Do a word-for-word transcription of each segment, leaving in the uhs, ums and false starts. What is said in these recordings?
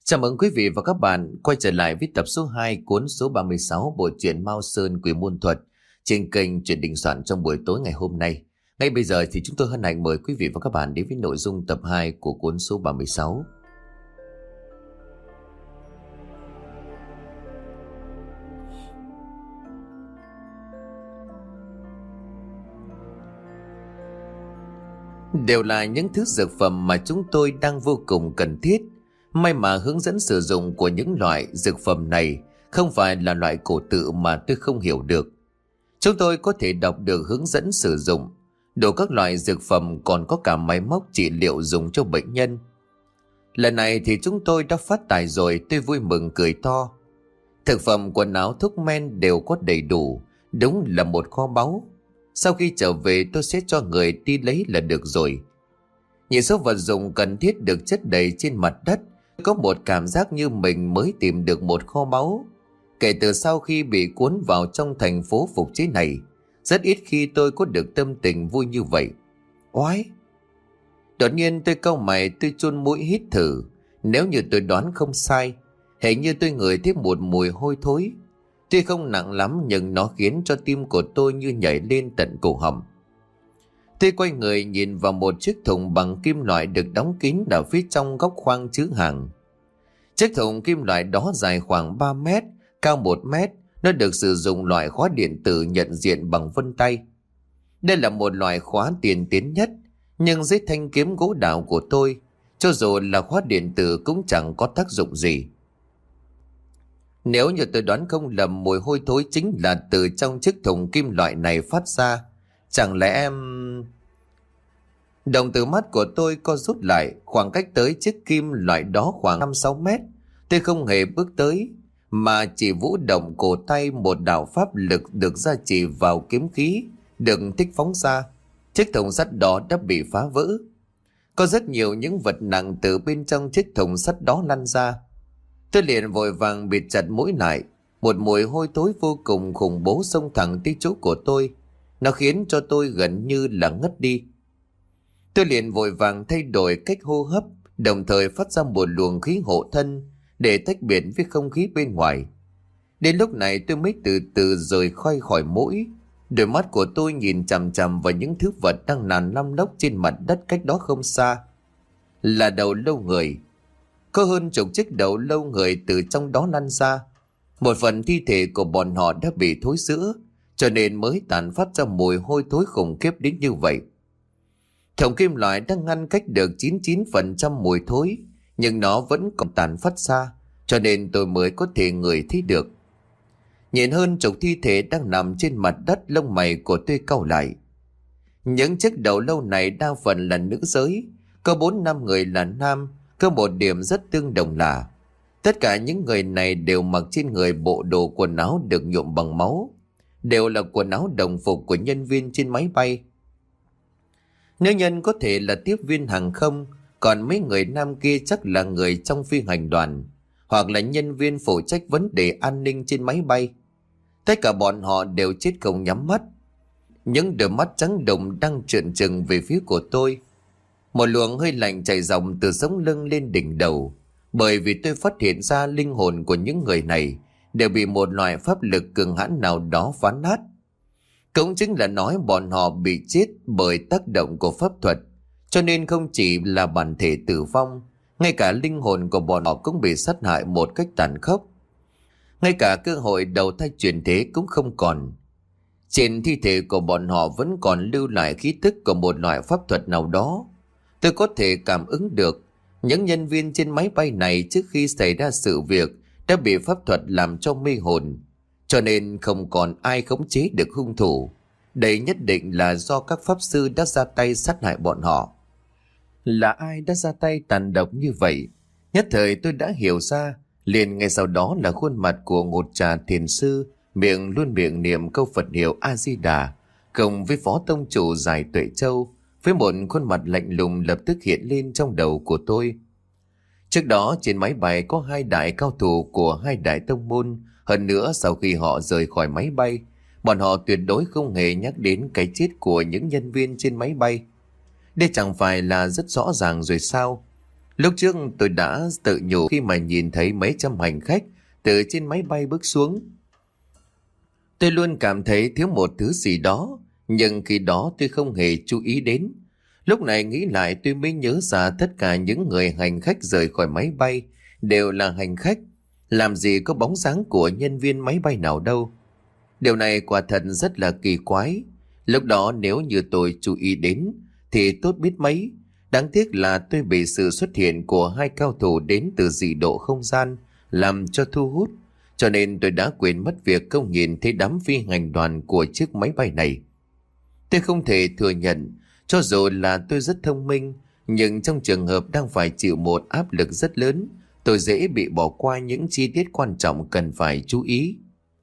Chào mừng quý vị và các bạn quay trở lại với tập số hai cuốn số ba mươi sáu bộ truyện Mao Sơn Quỷ Môn Thuật trên kênh Truyện Đình Soạn trong buổi tối ngày hôm nay. Ngay bây giờ thì chúng tôi hân hạnh mời quý vị và các bạn đến với nội dung tập hai của cuốn số ba mươi sáu. Đều là những thứ dược phẩm mà chúng tôi đang vô cùng cần thiết. May mà hướng dẫn sử dụng của những loại dược phẩm này không phải là loại cổ tự mà tôi không hiểu được. Chúng tôi có thể đọc được hướng dẫn sử dụng. Đủ các loại dược phẩm còn có cả máy móc trị liệu dùng cho bệnh nhân. Lần này thì chúng tôi đã phát tài rồi, tôi vui mừng cười to. Thực phẩm, quần áo, thuốc men đều có đầy đủ, đúng là một kho báu. Sau khi trở về tôi sẽ cho người đi lấy là được rồi. Nhìn số vật dụng cần thiết được chất đầy trên mặt đất, có một cảm giác như mình mới tìm được một kho báu. Kể từ sau khi bị cuốn vào trong thành phố phục chế này, rất ít khi tôi có được tâm tình vui như vậy. Oái! Đột nhiên tôi cau mày, tôi chun mũi hít thử. Nếu như tôi đoán không sai, hình như tôi ngửi thấy một mùi hôi thối. Tuy không nặng lắm nhưng nó khiến cho tim của tôi như nhảy lên tận cổ họng. Tôi quay người nhìn vào một chiếc thùng bằng kim loại được đóng kín ở phía trong góc khoang chứa hàng. Chiếc thùng kim loại đó dài khoảng ba mét, cao một mét. Nó được sử dụng loại khóa điện tử nhận diện bằng vân tay. Đây là một loại khóa tiên tiến nhất, nhưng dưới thanh kiếm gỗ đào của tôi, cho dù là khóa điện tử cũng chẳng có tác dụng gì. Nếu như tôi đoán không lầm, mùi hôi thối chính là từ trong chiếc thùng kim loại này phát ra. Chẳng lẽ em... Đồng tử mắt của tôi co rút lại, khoảng cách tới chiếc kim loại đó khoảng năm sáu mét. Tôi không hề bước tới, mà chỉ vũ động cổ tay, một đạo pháp lực được gia trì vào kiếm khí, được thích phóng ra. Chiếc thùng sắt đó đã bị phá vỡ. Có rất nhiều những vật nặng từ bên trong chiếc thùng sắt đó lăn ra. Tôi liền vội vàng bịt chặt mũi lại. Một mùi hôi thối vô cùng khủng bố xông thẳng tới chỗ của tôi. Nó khiến cho tôi gần như là ngất đi. Tôi liền vội vàng thay đổi cách hô hấp, đồng thời phát ra một luồng khí hộ thân để tách biệt với không khí bên ngoài. Đến lúc này tôi mới từ từ rời khỏi khỏi mũi. Đôi mắt của tôi nhìn chằm chằm vào những thứ vật đang nằm lăm lóc trên mặt đất cách đó không xa. Là đầu lâu người. Có hơn chục chiếc đầu lâu người từ trong đó lăn ra. Một phần thi thể của bọn họ đã bị thối rữa, cho nên mới tàn phát ra mùi hôi thối khủng khiếp đến như vậy. Thùng kim loại đang ngăn cách được chín mươi chín phần trăm mùi thối, nhưng nó vẫn còn tàn phát ra, cho nên tôi mới có thể ngửi thấy được. Nhìn hơn chục thi thể đang nằm trên mặt đất, lông mày của tôi cau lại. Những chiếc đầu lâu này đa phần là nữ giới, có bốn năm người là nam. Có một điểm rất tương đồng là tất cả những người này đều mặc trên người bộ đồ quần áo được nhuộm bằng máu, đều là quần áo đồng phục của nhân viên trên máy bay. Nữ nhân có thể là tiếp viên hàng không, còn mấy người nam kia chắc là người trong phi hành đoàn, hoặc là nhân viên phụ trách vấn đề an ninh trên máy bay. Tất cả bọn họ đều chết không nhắm mắt. Những đôi mắt trắng đục đang trợn trừng về phía của tôi. Một luồng hơi lạnh chảy dọc từ sống lưng lên đỉnh đầu, bởi vì tôi phát hiện ra linh hồn của những người này đều bị một loại pháp lực cường hãn nào đó phá nát. Cũng chính là nói bọn họ bị chết bởi tác động của pháp thuật, cho nên không chỉ là bản thể tử vong, ngay cả linh hồn của bọn họ cũng bị sát hại một cách tàn khốc. Ngay cả cơ hội đầu thai chuyển thế cũng không còn. Trên thi thể của bọn họ vẫn còn lưu lại khí tức của một loại pháp thuật nào đó. Tôi có thể cảm ứng được những nhân viên trên máy bay này trước khi xảy ra sự việc đã bị pháp thuật làm cho mê hồn, cho nên không còn ai khống chế được hung thủ. Đây nhất định là do các pháp sư đã ra tay sát hại bọn họ. Là ai đã ra tay tàn độc như vậy? Nhất thời tôi đã hiểu ra, liền ngay sau đó là khuôn mặt của Ngột Trà Thiền Sư, miệng luôn miệng niệm câu Phật hiệu A-di-đà, cùng với Phó Tông Chủ Giải Tuệ Châu, với một khuôn mặt lạnh lùng lập tức hiện lên trong đầu của tôi. Trước đó trên máy bay có hai đại cao thủ của hai đại tông môn. Hơn nữa sau khi họ rời khỏi máy bay, bọn họ tuyệt đối không hề nhắc đến cái chết của những nhân viên trên máy bay. Đây chẳng phải là rất rõ ràng rồi sao? Lúc trước tôi đã tự nhủ khi mà nhìn thấy mấy trăm hành khách từ trên máy bay bước xuống. Tôi luôn cảm thấy thiếu một thứ gì đó, nhưng khi đó tôi không hề chú ý đến. Lúc này nghĩ lại tôi mới nhớ ra tất cả những người hành khách rời khỏi máy bay đều là hành khách, làm gì có bóng dáng của nhân viên máy bay nào đâu. Điều này quả thật rất là kỳ quái. Lúc đó nếu như tôi chú ý đến thì tốt biết mấy. Đáng tiếc là tôi bị sự xuất hiện của hai cao thủ đến từ dị độ không gian làm cho thu hút, cho nên tôi đã quên mất việc không nhìn thấy đám phi hành đoàn của chiếc máy bay này. Tôi không thể thừa nhận, cho dù là tôi rất thông minh, nhưng trong trường hợp đang phải chịu một áp lực rất lớn, tôi dễ bị bỏ qua những chi tiết quan trọng cần phải chú ý.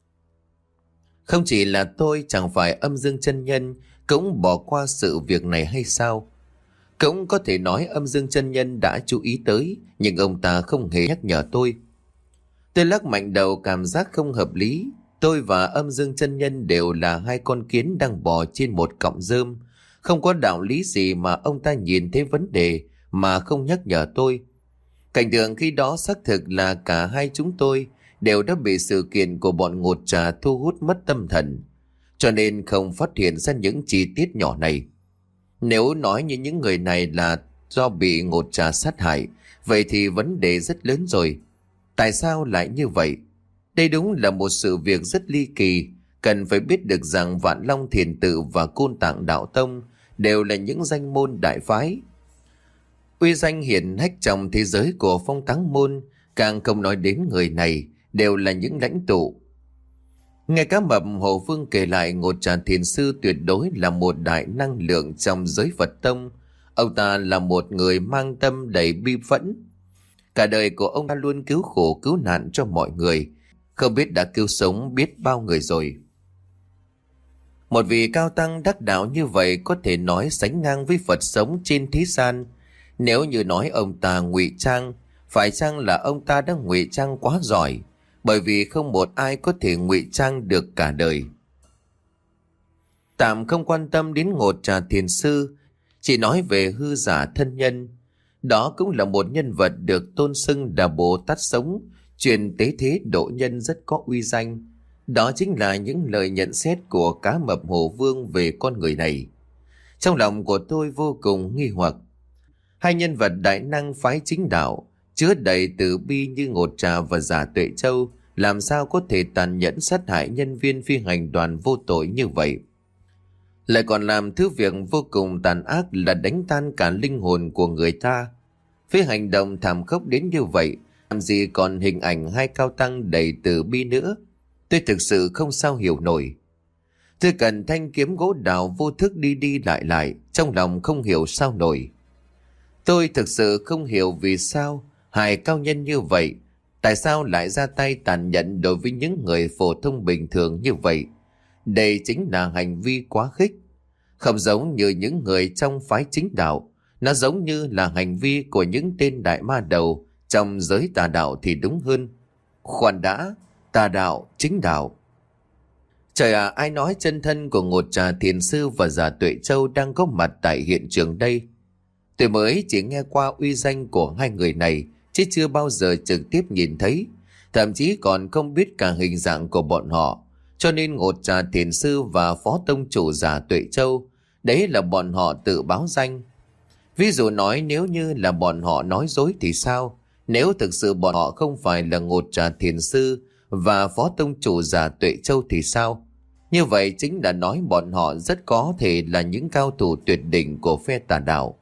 Không chỉ là tôi, chẳng phải âm dương chân nhân cũng bỏ qua sự việc này hay sao? Cũng có thể nói âm dương chân nhân đã chú ý tới, nhưng ông ta không hề nhắc nhở tôi. Tôi lắc mạnh đầu, cảm giác không hợp lý. Tôi và âm dương chân nhân đều là hai con kiến đang bò trên một cọng rơm. Không có đạo lý gì mà ông ta nhìn thấy vấn đề mà không nhắc nhở tôi. Cảnh tượng khi đó xác thực là cả hai chúng tôi đều đã bị sự kiện của bọn ngột trà thu hút mất tâm thần, cho nên không phát hiện ra những chi tiết nhỏ này. Nếu nói như những người này là do bị ngột trà sát hại, vậy thì vấn đề rất lớn rồi. Tại sao lại như vậy? Đây đúng là một sự việc rất ly kỳ. Cần phải biết được rằng Vạn Long Thiền Tự và Côn Tạng Đạo Tông đều là những danh môn đại phái, uy danh hiển hách trong thế giới của Phong Táng Môn. Càng không nói đến người này đều là những lãnh tụ. Nghe Cá Mập Hồ Vương kể lại, Ngột Trà Thiền Sư tuyệt đối là một đại năng lượng trong giới Phật tông. Ông ta là một người mang tâm đầy bi phẫn. Cả đời của ông ta luôn cứu khổ cứu nạn cho mọi người, không biết đã cứu sống biết bao người rồi. Một vị cao tăng đắc đạo như vậy có thể nói sánh ngang với Phật sống trên thế gian. Nếu như nói ông ta ngụy trang, phải chăng là ông ta đã ngụy trang quá giỏi, bởi vì không một ai có thể ngụy trang được cả đời. Tạm không quan tâm đến Ngột Trà Thiền Sư, chỉ nói về hư giả thân nhân. Đó cũng là một nhân vật được tôn xưng là Bồ Tát sống, truyền tế thế độ nhân rất có uy danh. Đó chính là những lời nhận xét của Cá Mập Hồ Vương về con người này. Trong lòng của tôi vô cùng nghi hoặc. Hai nhân vật đại năng phái chính đạo, chứa đầy từ bi như Ngột Trà và Giả Tuệ Châu, làm sao có thể tàn nhẫn sát hại nhân viên phi hành đoàn vô tội như vậy? Lại còn làm thứ việc vô cùng tàn ác là đánh tan cả linh hồn của người ta. Với hành động thảm khốc đến như vậy, làm gì còn hình ảnh hai cao tăng đầy từ bi nữa? Tôi thực sự không sao hiểu nổi. Tôi cần thanh kiếm gỗ đào vô thức đi đi lại lại, trong lòng không hiểu sao nổi. Tôi thực sự không hiểu vì sao hai cao nhân như vậy, tại sao lại ra tay tàn nhẫn đối với những người phổ thông bình thường như vậy. Đây chính là hành vi quá khích. Không giống như những người trong phái chính đạo, nó giống như là hành vi của những tên đại ma đầu trong giới tà đạo thì đúng hơn. Khoan đã, tà đạo, chính đạo. Trời à, ai nói chân thân của Ngột Trà Thiền Sư và Giả Tuệ Châu đang có mặt tại hiện trường đây? Tôi mới chỉ nghe qua uy danh của hai người này, chứ chưa bao giờ trực tiếp nhìn thấy, thậm chí còn không biết cả hình dạng của bọn họ. Cho nên Ngột Trà Thiền Sư và Phó Tông Chủ Giả Tuệ Châu, đấy là bọn họ tự báo danh. Ví dụ nói nếu như là bọn họ nói dối thì sao? Nếu thực sự bọn họ không phải là Ngột Trà Thiền Sư và Phó Tông Chủ Giả Tuệ Châu thì sao? Như vậy chính là nói bọn họ rất có thể là những cao thủ tuyệt đỉnh của phe tà đạo.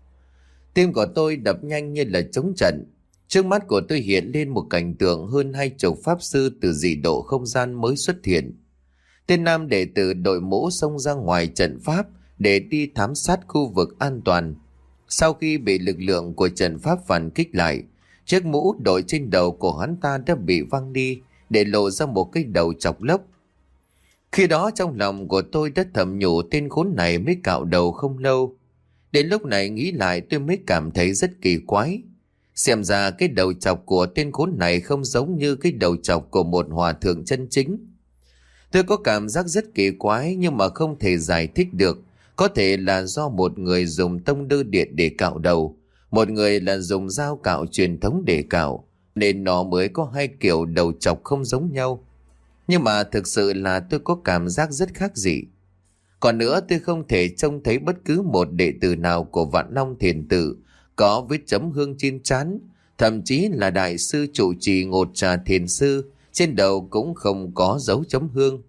Tim của tôi đập nhanh như là trống trận. Trước mắt của tôi hiện lên một cảnh tượng hơn hai chục pháp sư từ dị độ không gian mới xuất hiện. Tên nam đệ tử đội mũ xông ra ngoài trận pháp để đi thám sát khu vực an toàn. Sau khi bị lực lượng của trận pháp phản kích lại, chiếc mũ đội trên đầu của hắn ta đã bị văng đi để lộ ra một cái đầu chọc lốc. Khi đó trong lòng của tôi đã thầm nhủ tên khốn này mới cạo đầu không lâu. Đến lúc này nghĩ lại tôi mới cảm thấy rất kỳ quái. Xem ra cái đầu chọc của tên khốn này không giống như cái đầu chọc của một hòa thượng chân chính. Tôi có cảm giác rất kỳ quái nhưng mà không thể giải thích được. Có thể là do một người dùng tông đơ điện để cạo đầu, Một người là dùng dao cạo truyền thống để cạo, nên nó mới có hai kiểu đầu chọc không giống nhau. Nhưng mà thực sự là tôi có cảm giác rất khác dị. Còn nữa, tôi không thể trông thấy bất cứ một đệ tử nào của Vạn Long Thiền Tự có vết chấm hương trên trán, thậm chí là đại sư trụ trì Ngột Trà Thiền Sư trên đầu cũng không có dấu chấm hương.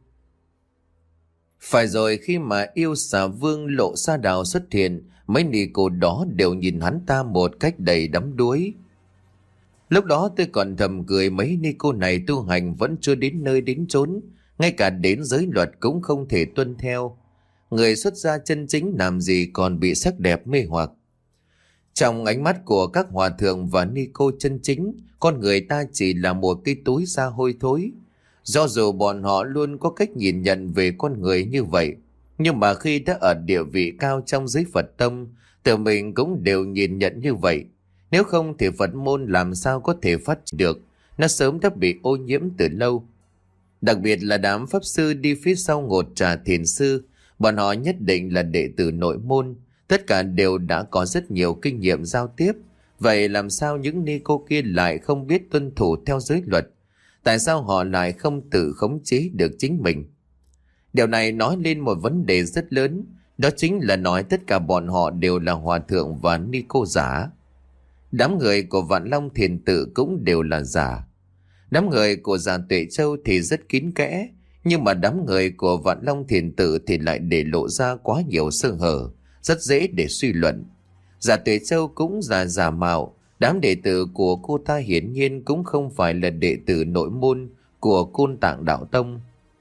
Phải rồi, khi mà yêu xà vương Lộ Sa Đào xuất hiện, mấy ni cô đó đều nhìn hắn ta một cách đầy đắm đuối. Lúc đó tôi còn thầm cười, mấy ni cô này tu hành vẫn chưa đến nơi đến chốn, ngay cả đến giới luật cũng không thể tuân theo. Người xuất gia chân chính làm gì còn bị sắc đẹp mê hoặc. Trong ánh mắt của các hòa thượng và ni cô chân chính, con người ta chỉ là một cái túi da hôi thối. Do dù bọn họ luôn có cách nhìn nhận về con người như vậy, nhưng mà khi đã ở địa vị cao trong giới Phật tông, tự mình cũng đều nhìn nhận như vậy. Nếu không thì Phật môn làm sao có thể phát triển được, nó sớm đã bị ô nhiễm từ lâu. Đặc biệt là đám pháp sư đi phía sau Ngột Trà Thiền Sư, bọn họ nhất định là đệ tử nội môn, tất cả đều đã có rất nhiều kinh nghiệm giao tiếp. Vậy làm sao những ni cô kia lại không biết tuân thủ theo giới luật? Tại sao họ lại không tự khống chế được chính mình? Điều này nói lên một vấn đề rất lớn, đó chính là nói tất cả bọn họ đều là hòa thượng và ni cô giả. Đám người của Vạn Long Thiền Tự cũng đều là giả. Đám người của Già Tuệ Châu thì rất kín kẽ, nhưng mà đám người của Vạn Long Thiền Tự thì lại để lộ ra quá nhiều sơ hở, rất dễ để suy luận. Già Tuệ Châu cũng là giả mạo, đám đệ tử của cô ta hiển nhiên cũng không phải là đệ tử nội môn của Côn Tạng Đạo Tông.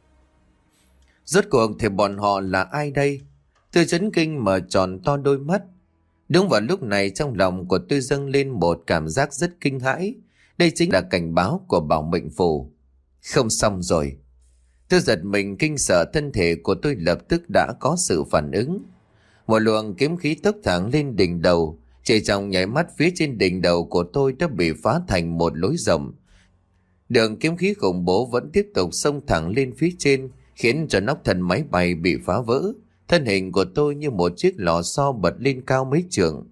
Rốt cuộc thì bọn họ là ai đây? Tôi chấn kinh mở tròn to đôi mắt. Đúng vào lúc này trong lòng của tôi dâng lên một cảm giác rất kinh hãi. Đây chính là cảnh báo của Bảo Mệnh Phù. Không xong rồi. Tôi giật mình kinh sợ, thân thể của tôi lập tức đã có sự phản ứng. Một luồng kiếm khí tốc thẳng lên đỉnh đầu. Chỉ trong nháy mắt, phía trên đỉnh đầu của tôi đã bị phá thành một lối rộng. Đường kiếm khí khủng bố vẫn tiếp tục xông thẳng lên phía trên, khiến cho nóc thân máy bay bị phá vỡ. Thân hình của tôi như một chiếc lò xo bật lên cao mấy trượng.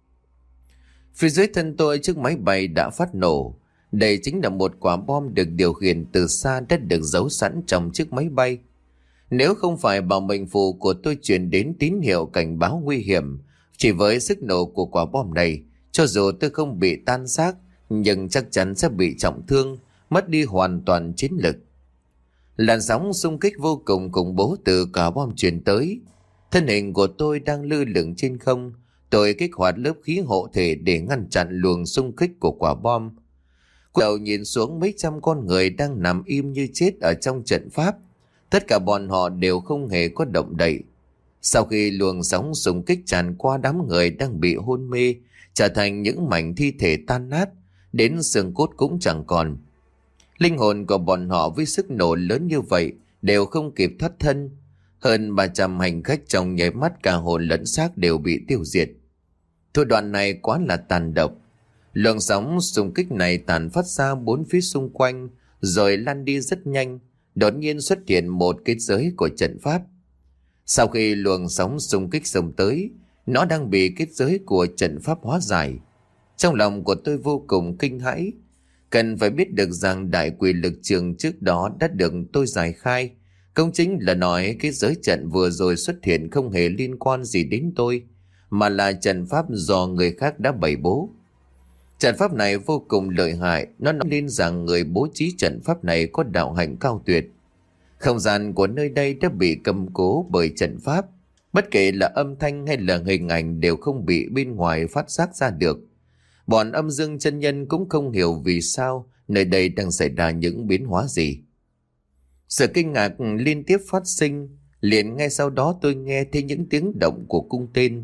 Phía dưới thân tôi chiếc máy bay đã phát nổ. Đây chính là một quả bom được điều khiển từ xa đã được giấu sẵn trong chiếc máy bay. Nếu không phải Bảo Mệnh Phù của tôi truyền đến tín hiệu cảnh báo nguy hiểm, chỉ với sức nổ của quả bom này, cho dù tôi không bị tan xác, nhưng chắc chắn sẽ bị trọng thương, mất đi hoàn toàn chiến lực. Làn sóng xung kích vô cùng khủng bố từ quả bom truyền tới. Thân hình của tôi đang lơ lửng trên không. Tôi kích hoạt lớp khí hộ thể để ngăn chặn luồng xung kích của quả bom. Quay đầu nhìn xuống mấy trăm con người đang nằm im như chết ở trong trận pháp. Tất cả bọn họ đều không hề có động đậy. Sau khi luồng sóng xung kích tràn qua, đám người đang bị hôn mê, trở thành những mảnh thi thể tan nát, đến xương cốt cũng chẳng còn. Linh hồn của bọn họ với sức nổ lớn như vậy đều không kịp thoát thân. Hơn ba trăm hành khách trong nháy mắt cả hồn lẫn xác đều bị tiêu diệt. Thủ đoạn này quá là tàn độc. Luồng sóng xung kích này tàn phát ra bốn phía xung quanh, rồi lan đi rất nhanh. Đột nhiên xuất hiện một kết giới của trận pháp. Sau khi luồng sóng xung kích xông tới, nó đang bị kết giới của trận pháp hóa giải. Trong lòng của tôi vô cùng kinh hãi. Cần phải biết được rằng đại quỷ lực trường trước đó đã được tôi giải khai. Công chính là nói cái giới trận vừa rồi xuất hiện không hề liên quan gì đến tôi, mà là trận pháp do người khác đã bày bố. Trận pháp này vô cùng lợi hại, nó nói lên rằng người bố trí trận pháp này có đạo hạnh cao tuyệt. Không gian của nơi đây đã bị cầm cố bởi trận pháp, bất kể là âm thanh hay là hình ảnh đều không bị bên ngoài phát giác ra được. Bọn âm dương chân nhân cũng không hiểu vì sao nơi đây đang xảy ra những biến hóa gì. Sự kinh ngạc liên tiếp phát sinh, liền ngay sau đó tôi nghe thấy những tiếng động của cung tên.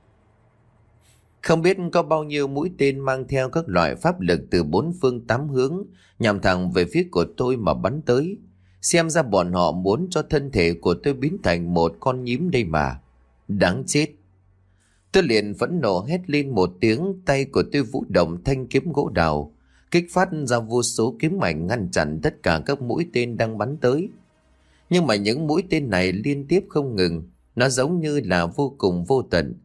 Không biết có bao nhiêu mũi tên mang theo các loại pháp lực từ bốn phương tám hướng nhằm thẳng về phía của tôi mà bắn tới. Xem ra bọn họ muốn cho thân thể của tôi biến thành một con nhím đây mà. Đáng chết. Tôi liền phẫn nộ hét lên một tiếng, tay của tôi vũ động thanh kiếm gỗ đào, kích phát ra vô số kiếm ảnh ngăn chặn tất cả các mũi tên đang bắn tới. Nhưng mà những mũi tên này liên tiếp không ngừng, nó giống như là vô cùng vô tận.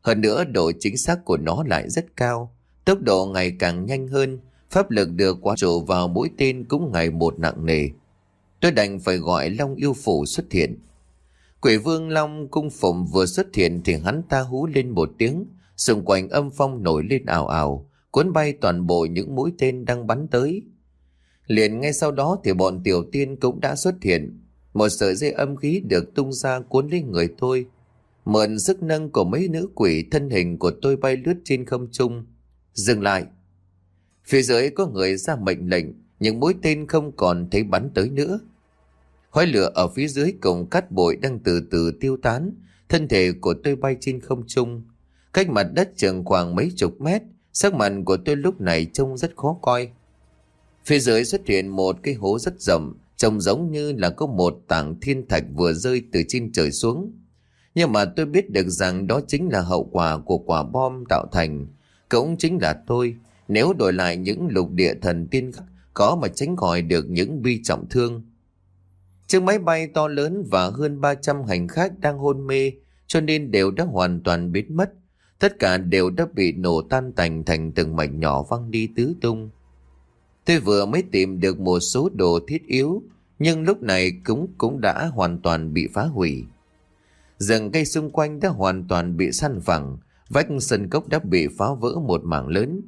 Hơn nữa độ chính xác của nó lại rất cao, tốc độ ngày càng nhanh hơn, pháp lực được quá trổ vào mũi tên cũng ngày một nặng nề. Tôi đành phải gọi Long Yêu Phủ xuất hiện. Quỷ vương Long Cung Phụng vừa xuất hiện thì hắn ta hú lên một tiếng, xung quanh âm phong nổi lên ào ào, cuốn bay toàn bộ những mũi tên đang bắn tới. Liền ngay sau đó thì bọn tiểu tiên cũng đã xuất hiện. Một sợi dây âm khí được tung ra cuốn lên người tôi. Mượn sức nâng của mấy nữ quỷ, thân hình của tôi bay lướt trên không trung. Dừng lại. Phía dưới có người ra mệnh lệnh, những mũi tên không còn thấy bắn tới nữa. Khói lửa ở phía dưới cùng cát bụi đang từ từ tiêu tán. Thân thể của tôi bay trên không trung, cách mặt đất chừng khoảng mấy chục mét. Sắc mặt của tôi lúc này trông rất khó coi. Phía dưới xuất hiện một cái hố rất rộng, trông giống như là có một tảng thiên thạch vừa rơi từ trên trời xuống. Nhưng mà tôi biết được rằng đó chính là hậu quả của quả bom tạo thành. Cũng chính là tôi, nếu đổi lại những lục địa thần tiên khác, có mà tránh khỏi được những bi trọng thương. Chiếc máy bay to lớn và hơn ba trăm hành khách đang hôn mê, cho nên đều đã hoàn toàn biến mất. Tất cả đều đã bị nổ tan tành thành từng mảnh nhỏ văng đi tứ tung. Tôi vừa mới tìm được một số đồ thiết yếu, nhưng lúc này cũng cũng đã hoàn toàn bị phá hủy. Rừng cây xung quanh đã hoàn toàn bị san phẳng, vách sân cốc đã bị phá vỡ một mảng lớn.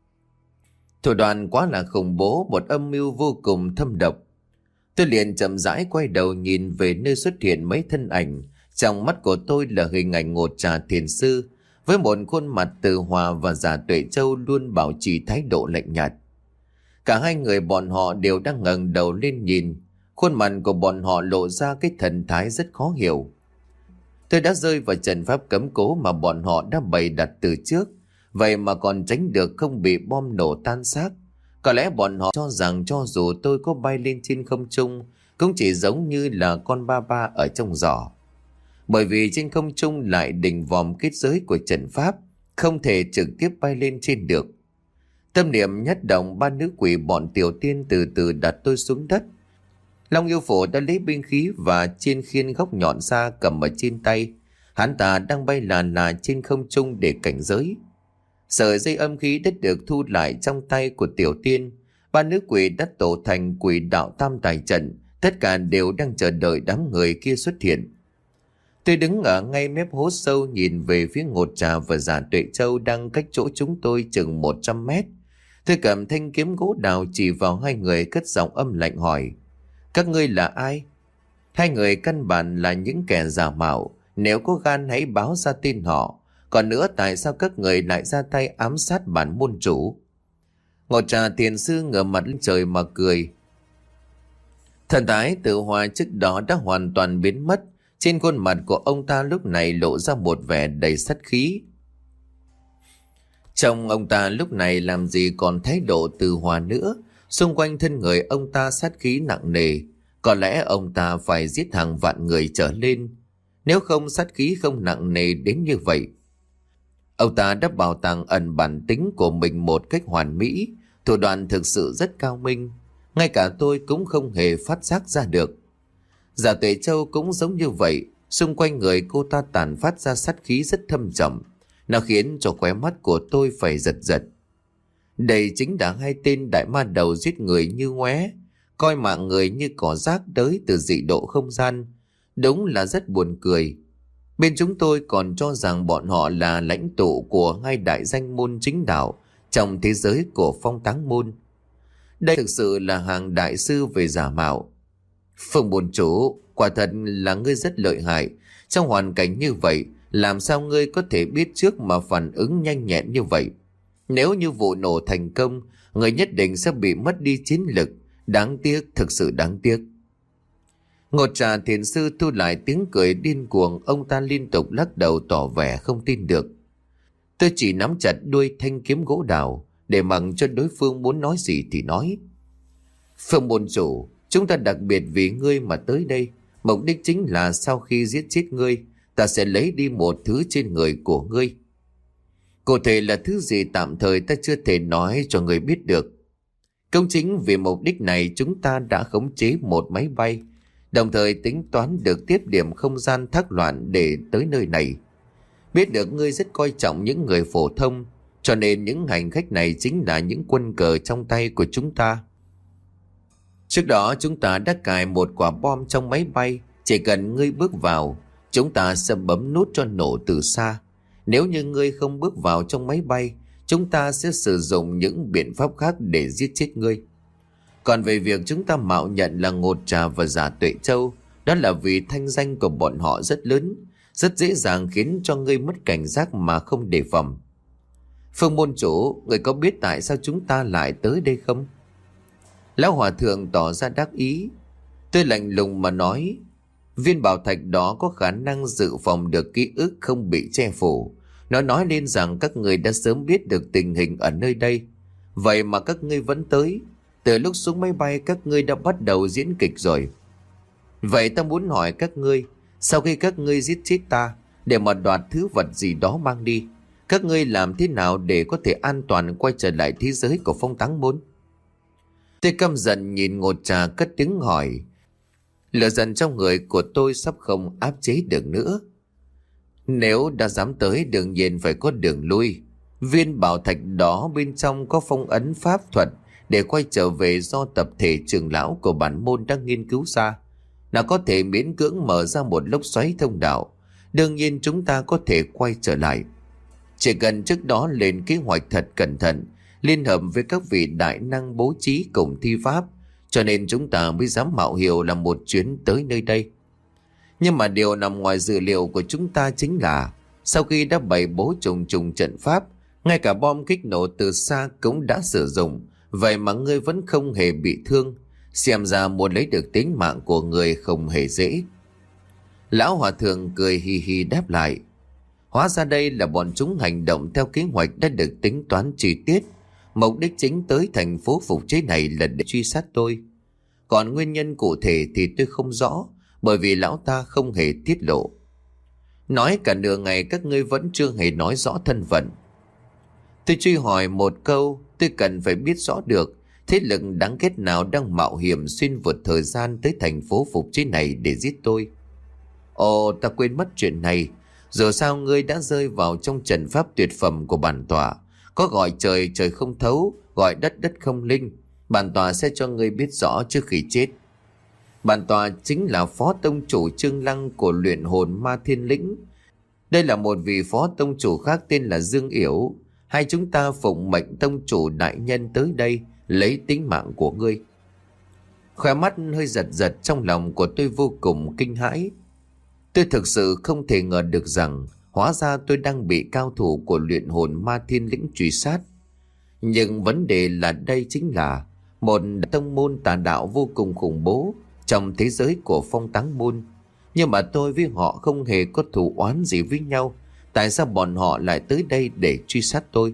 Thủ đoạn quá là khủng bố, một âm mưu vô cùng thâm độc. Tôi liền chậm rãi quay đầu nhìn về nơi xuất hiện mấy thân ảnh. Trong mắt của tôi là hình ảnh Ngột Trà Thiền Sư, với một khuôn mặt từ hòa và Giả Tuệ Châu luôn bảo trì thái độ lạnh nhạt. Cả hai người bọn họ đều đang ngẩng đầu lên nhìn. Khuôn mặt của bọn họ lộ ra cái thần thái rất khó hiểu. Tôi đã rơi vào trận pháp cấm cố mà bọn họ đã bày đặt từ trước, vậy mà còn tránh được không bị bom nổ tan xác. Có lẽ bọn họ cho rằng cho dù tôi có bay lên trên không trung, cũng chỉ giống như là con ba ba ở trong giỏ. Bởi vì trên không trung lại đỉnh vòm kết giới của trận pháp, không thể trực tiếp bay lên trên được. Tâm niệm nhất động, ba nữ quỷ bọn tiểu tiên từ từ đặt tôi xuống đất. Long Yêu Phổ đã lấy binh khí và chiên khiên góc nhọn ra cầm ở trên tay. Hắn ta đang bay là là trên không trung để cảnh giới. Sợi dây âm khí đã được thu lại trong tay của tiểu tiên. Ba nữ quỷ đã tổ thành quỷ đạo tam tài trận. Tất cả đều đang chờ đợi đám người kia xuất hiện. Tôi đứng ở ngay mép hố sâu nhìn về phía Ngột Trà và Giả Tuệ Châu đang cách chỗ chúng tôi chừng một trăm mét. Tôi cầm thanh kiếm gỗ đào chỉ vào hai người, cất giọng âm lạnh hỏi: các ngươi là ai? Hai người căn bản là những kẻ giả mạo. Nếu có gan hãy báo ra tên họ. Còn nữa, tại sao các người lại ra tay ám sát bản môn chủ? Ngột Trà Thiền Sư ngửa mặt lên trời mà cười. Thần thái tự hòa trước đó đã hoàn toàn biến mất. Trên khuôn mặt của ông ta lúc này lộ ra một vẻ đầy sát khí. Trông ông ta lúc này làm gì còn thái độ từ hòa nữa. Xung quanh thân người ông ta sát khí nặng nề. Có lẽ ông ta phải giết hàng vạn người trở lên, nếu không sát khí không nặng nề đến như vậy. Ông ta đã bảo tàng ẩn bản tính của mình một cách hoàn mỹ. Thủ đoạn thực sự rất cao minh, ngay cả tôi cũng không hề phát giác ra được. Giả Tuệ Châu cũng giống như vậy. Xung quanh người cô ta tản phát ra sát khí rất thâm trầm, nó khiến cho khóe mắt của tôi phải giật giật. Đây chính là hai tên đại ma đầu giết người như ngoé, coi mạng người như cỏ rác tới từ dị độ không gian. Đúng là rất buồn cười. Bên chúng tôi còn cho rằng bọn họ là lãnh tụ của hai đại danh môn chính đạo trong thế giới của Phong Táng Môn. Đây thực sự là hàng đại sư về giả mạo. Phương Bồn Chủ, quả thật là ngươi rất lợi hại. Trong hoàn cảnh như vậy, làm sao ngươi có thể biết trước mà phản ứng nhanh nhẹn như vậy? Nếu như vụ nổ thành công, người nhất định sẽ bị mất đi chiến lực. Đáng tiếc, thực sự đáng tiếc. Ngột Trà Thiền Sư thu lại tiếng cười điên cuồng. Ông ta liên tục lắc đầu tỏ vẻ không tin được. Tôi chỉ nắm chặt đuôi thanh kiếm gỗ đào, để mặc cho đối phương muốn nói gì thì nói. Phương Môn Chủ, chúng ta đặc biệt vì ngươi mà tới đây. Mục đích chính là sau khi giết chết ngươi, ta sẽ lấy đi một thứ trên người của ngươi. Cụ thể là thứ gì tạm thời ta chưa thể nói cho ngươi biết được. Công chính vì mục đích này chúng ta đã khống chế một máy bay, đồng thời tính toán được tiếp điểm không gian thác loạn để tới nơi này. Biết được ngươi rất coi trọng những người phổ thông, cho nên những hành khách này chính là những quân cờ trong tay của chúng ta. Trước đó chúng ta đã cài một quả bom trong máy bay. Chỉ cần ngươi bước vào, chúng ta sẽ bấm nút cho nổ từ xa. Nếu như ngươi không bước vào trong máy bay, chúng ta sẽ sử dụng những biện pháp khác để giết chết ngươi. Còn về việc chúng ta mạo nhận là Ngột Trà và Giả Tuệ Châu, đó là vì thanh danh của bọn họ rất lớn, rất dễ dàng khiến cho ngươi mất cảnh giác mà không đề phòng. Phương môn chủ, người có biết tại sao chúng ta lại tới đây không? Lão hòa thượng tỏ ra đắc ý. Tôi lạnh lùng mà nói, viên bảo thạch đó có khả năng dự phòng được ký ức không bị che phủ. Nó nói lên rằng các người đã sớm biết được tình hình ở nơi đây. Vậy mà các ngươi vẫn tới. Từ lúc xuống máy bay các ngươi đã bắt đầu diễn kịch rồi. Vậy ta muốn hỏi các ngươi, sau khi các ngươi giết chết ta để mà đoạt thứ vật gì đó mang đi, các ngươi làm thế nào để có thể an toàn quay trở lại thế giới của Phong Táng Môn? Tôi căm giận nhìn Ngột Trà cất tiếng hỏi. Lửa giận trong người của tôi sắp không áp chế được nữa. Nếu đã dám tới, đương nhiên phải có đường lui. Viên bảo thạch đó bên trong có phong ấn pháp thuật để quay trở về do tập thể trưởng lão của bản môn đang nghiên cứu ra. Nó có thể miễn cưỡng mở ra một lốc xoáy thông đạo. Đương nhiên chúng ta có thể quay trở lại. Chỉ cần trước đó lên kế hoạch thật cẩn thận, liên hợp với các vị đại năng bố trí cùng thi pháp, cho nên chúng ta mới dám mạo hiểm làm một chuyến tới nơi đây. Nhưng mà điều nằm ngoài dự liệu của chúng ta chính là sau khi đã bày bố trùng trùng trận pháp, ngay cả bom kích nổ từ xa cũng đã sử dụng, vậy mà ngươi vẫn không hề bị thương. Xem ra muốn lấy được tính mạng của người không hề dễ. Lão hòa thượng cười hi hi đáp lại. Hóa ra đây là bọn chúng hành động theo kế hoạch đã được tính toán chi tiết. Mục đích chính tới thành phố Phục Chế này là để truy sát tôi. Còn nguyên nhân cụ thể thì tôi không rõ, bởi vì lão ta không hề tiết lộ. Nói cả nửa ngày các ngươi vẫn chưa hề nói rõ thân phận. Tôi truy hỏi một câu, tôi cần phải biết rõ được thế lực đáng ghét nào đang mạo hiểm xuyên vượt thời gian tới thành phố Phục Chế này để giết tôi. Ồ, ta quên mất chuyện này. Dù sao ngươi đã rơi vào trong trận pháp tuyệt phẩm của bản tọa. Có gọi trời trời không thấu, gọi đất đất không linh. Bản tọa sẽ cho ngươi biết rõ trước khi chết. Bản tọa chính là phó tông chủ Trương Lăng của luyện hồn ma thiên lĩnh. Đây là một vị phó tông chủ khác tên là Dương Yểu. Hai chúng ta phụng mệnh tông chủ đại nhân tới đây lấy tính mạng của ngươi. Khóe mắt hơi giật giật, trong lòng của tôi vô cùng kinh hãi. Tôi thực sự không thể ngờ được rằng hóa ra tôi đang bị cao thủ của luyện hồn ma thiên lĩnh truy sát. Nhưng vấn đề là đây chính là một tông môn tà đạo vô cùng khủng bố trong thế giới của Phong Táng Môn. Nhưng mà tôi với họ không hề có thù oán gì với nhau. Tại sao bọn họ lại tới đây để truy sát tôi?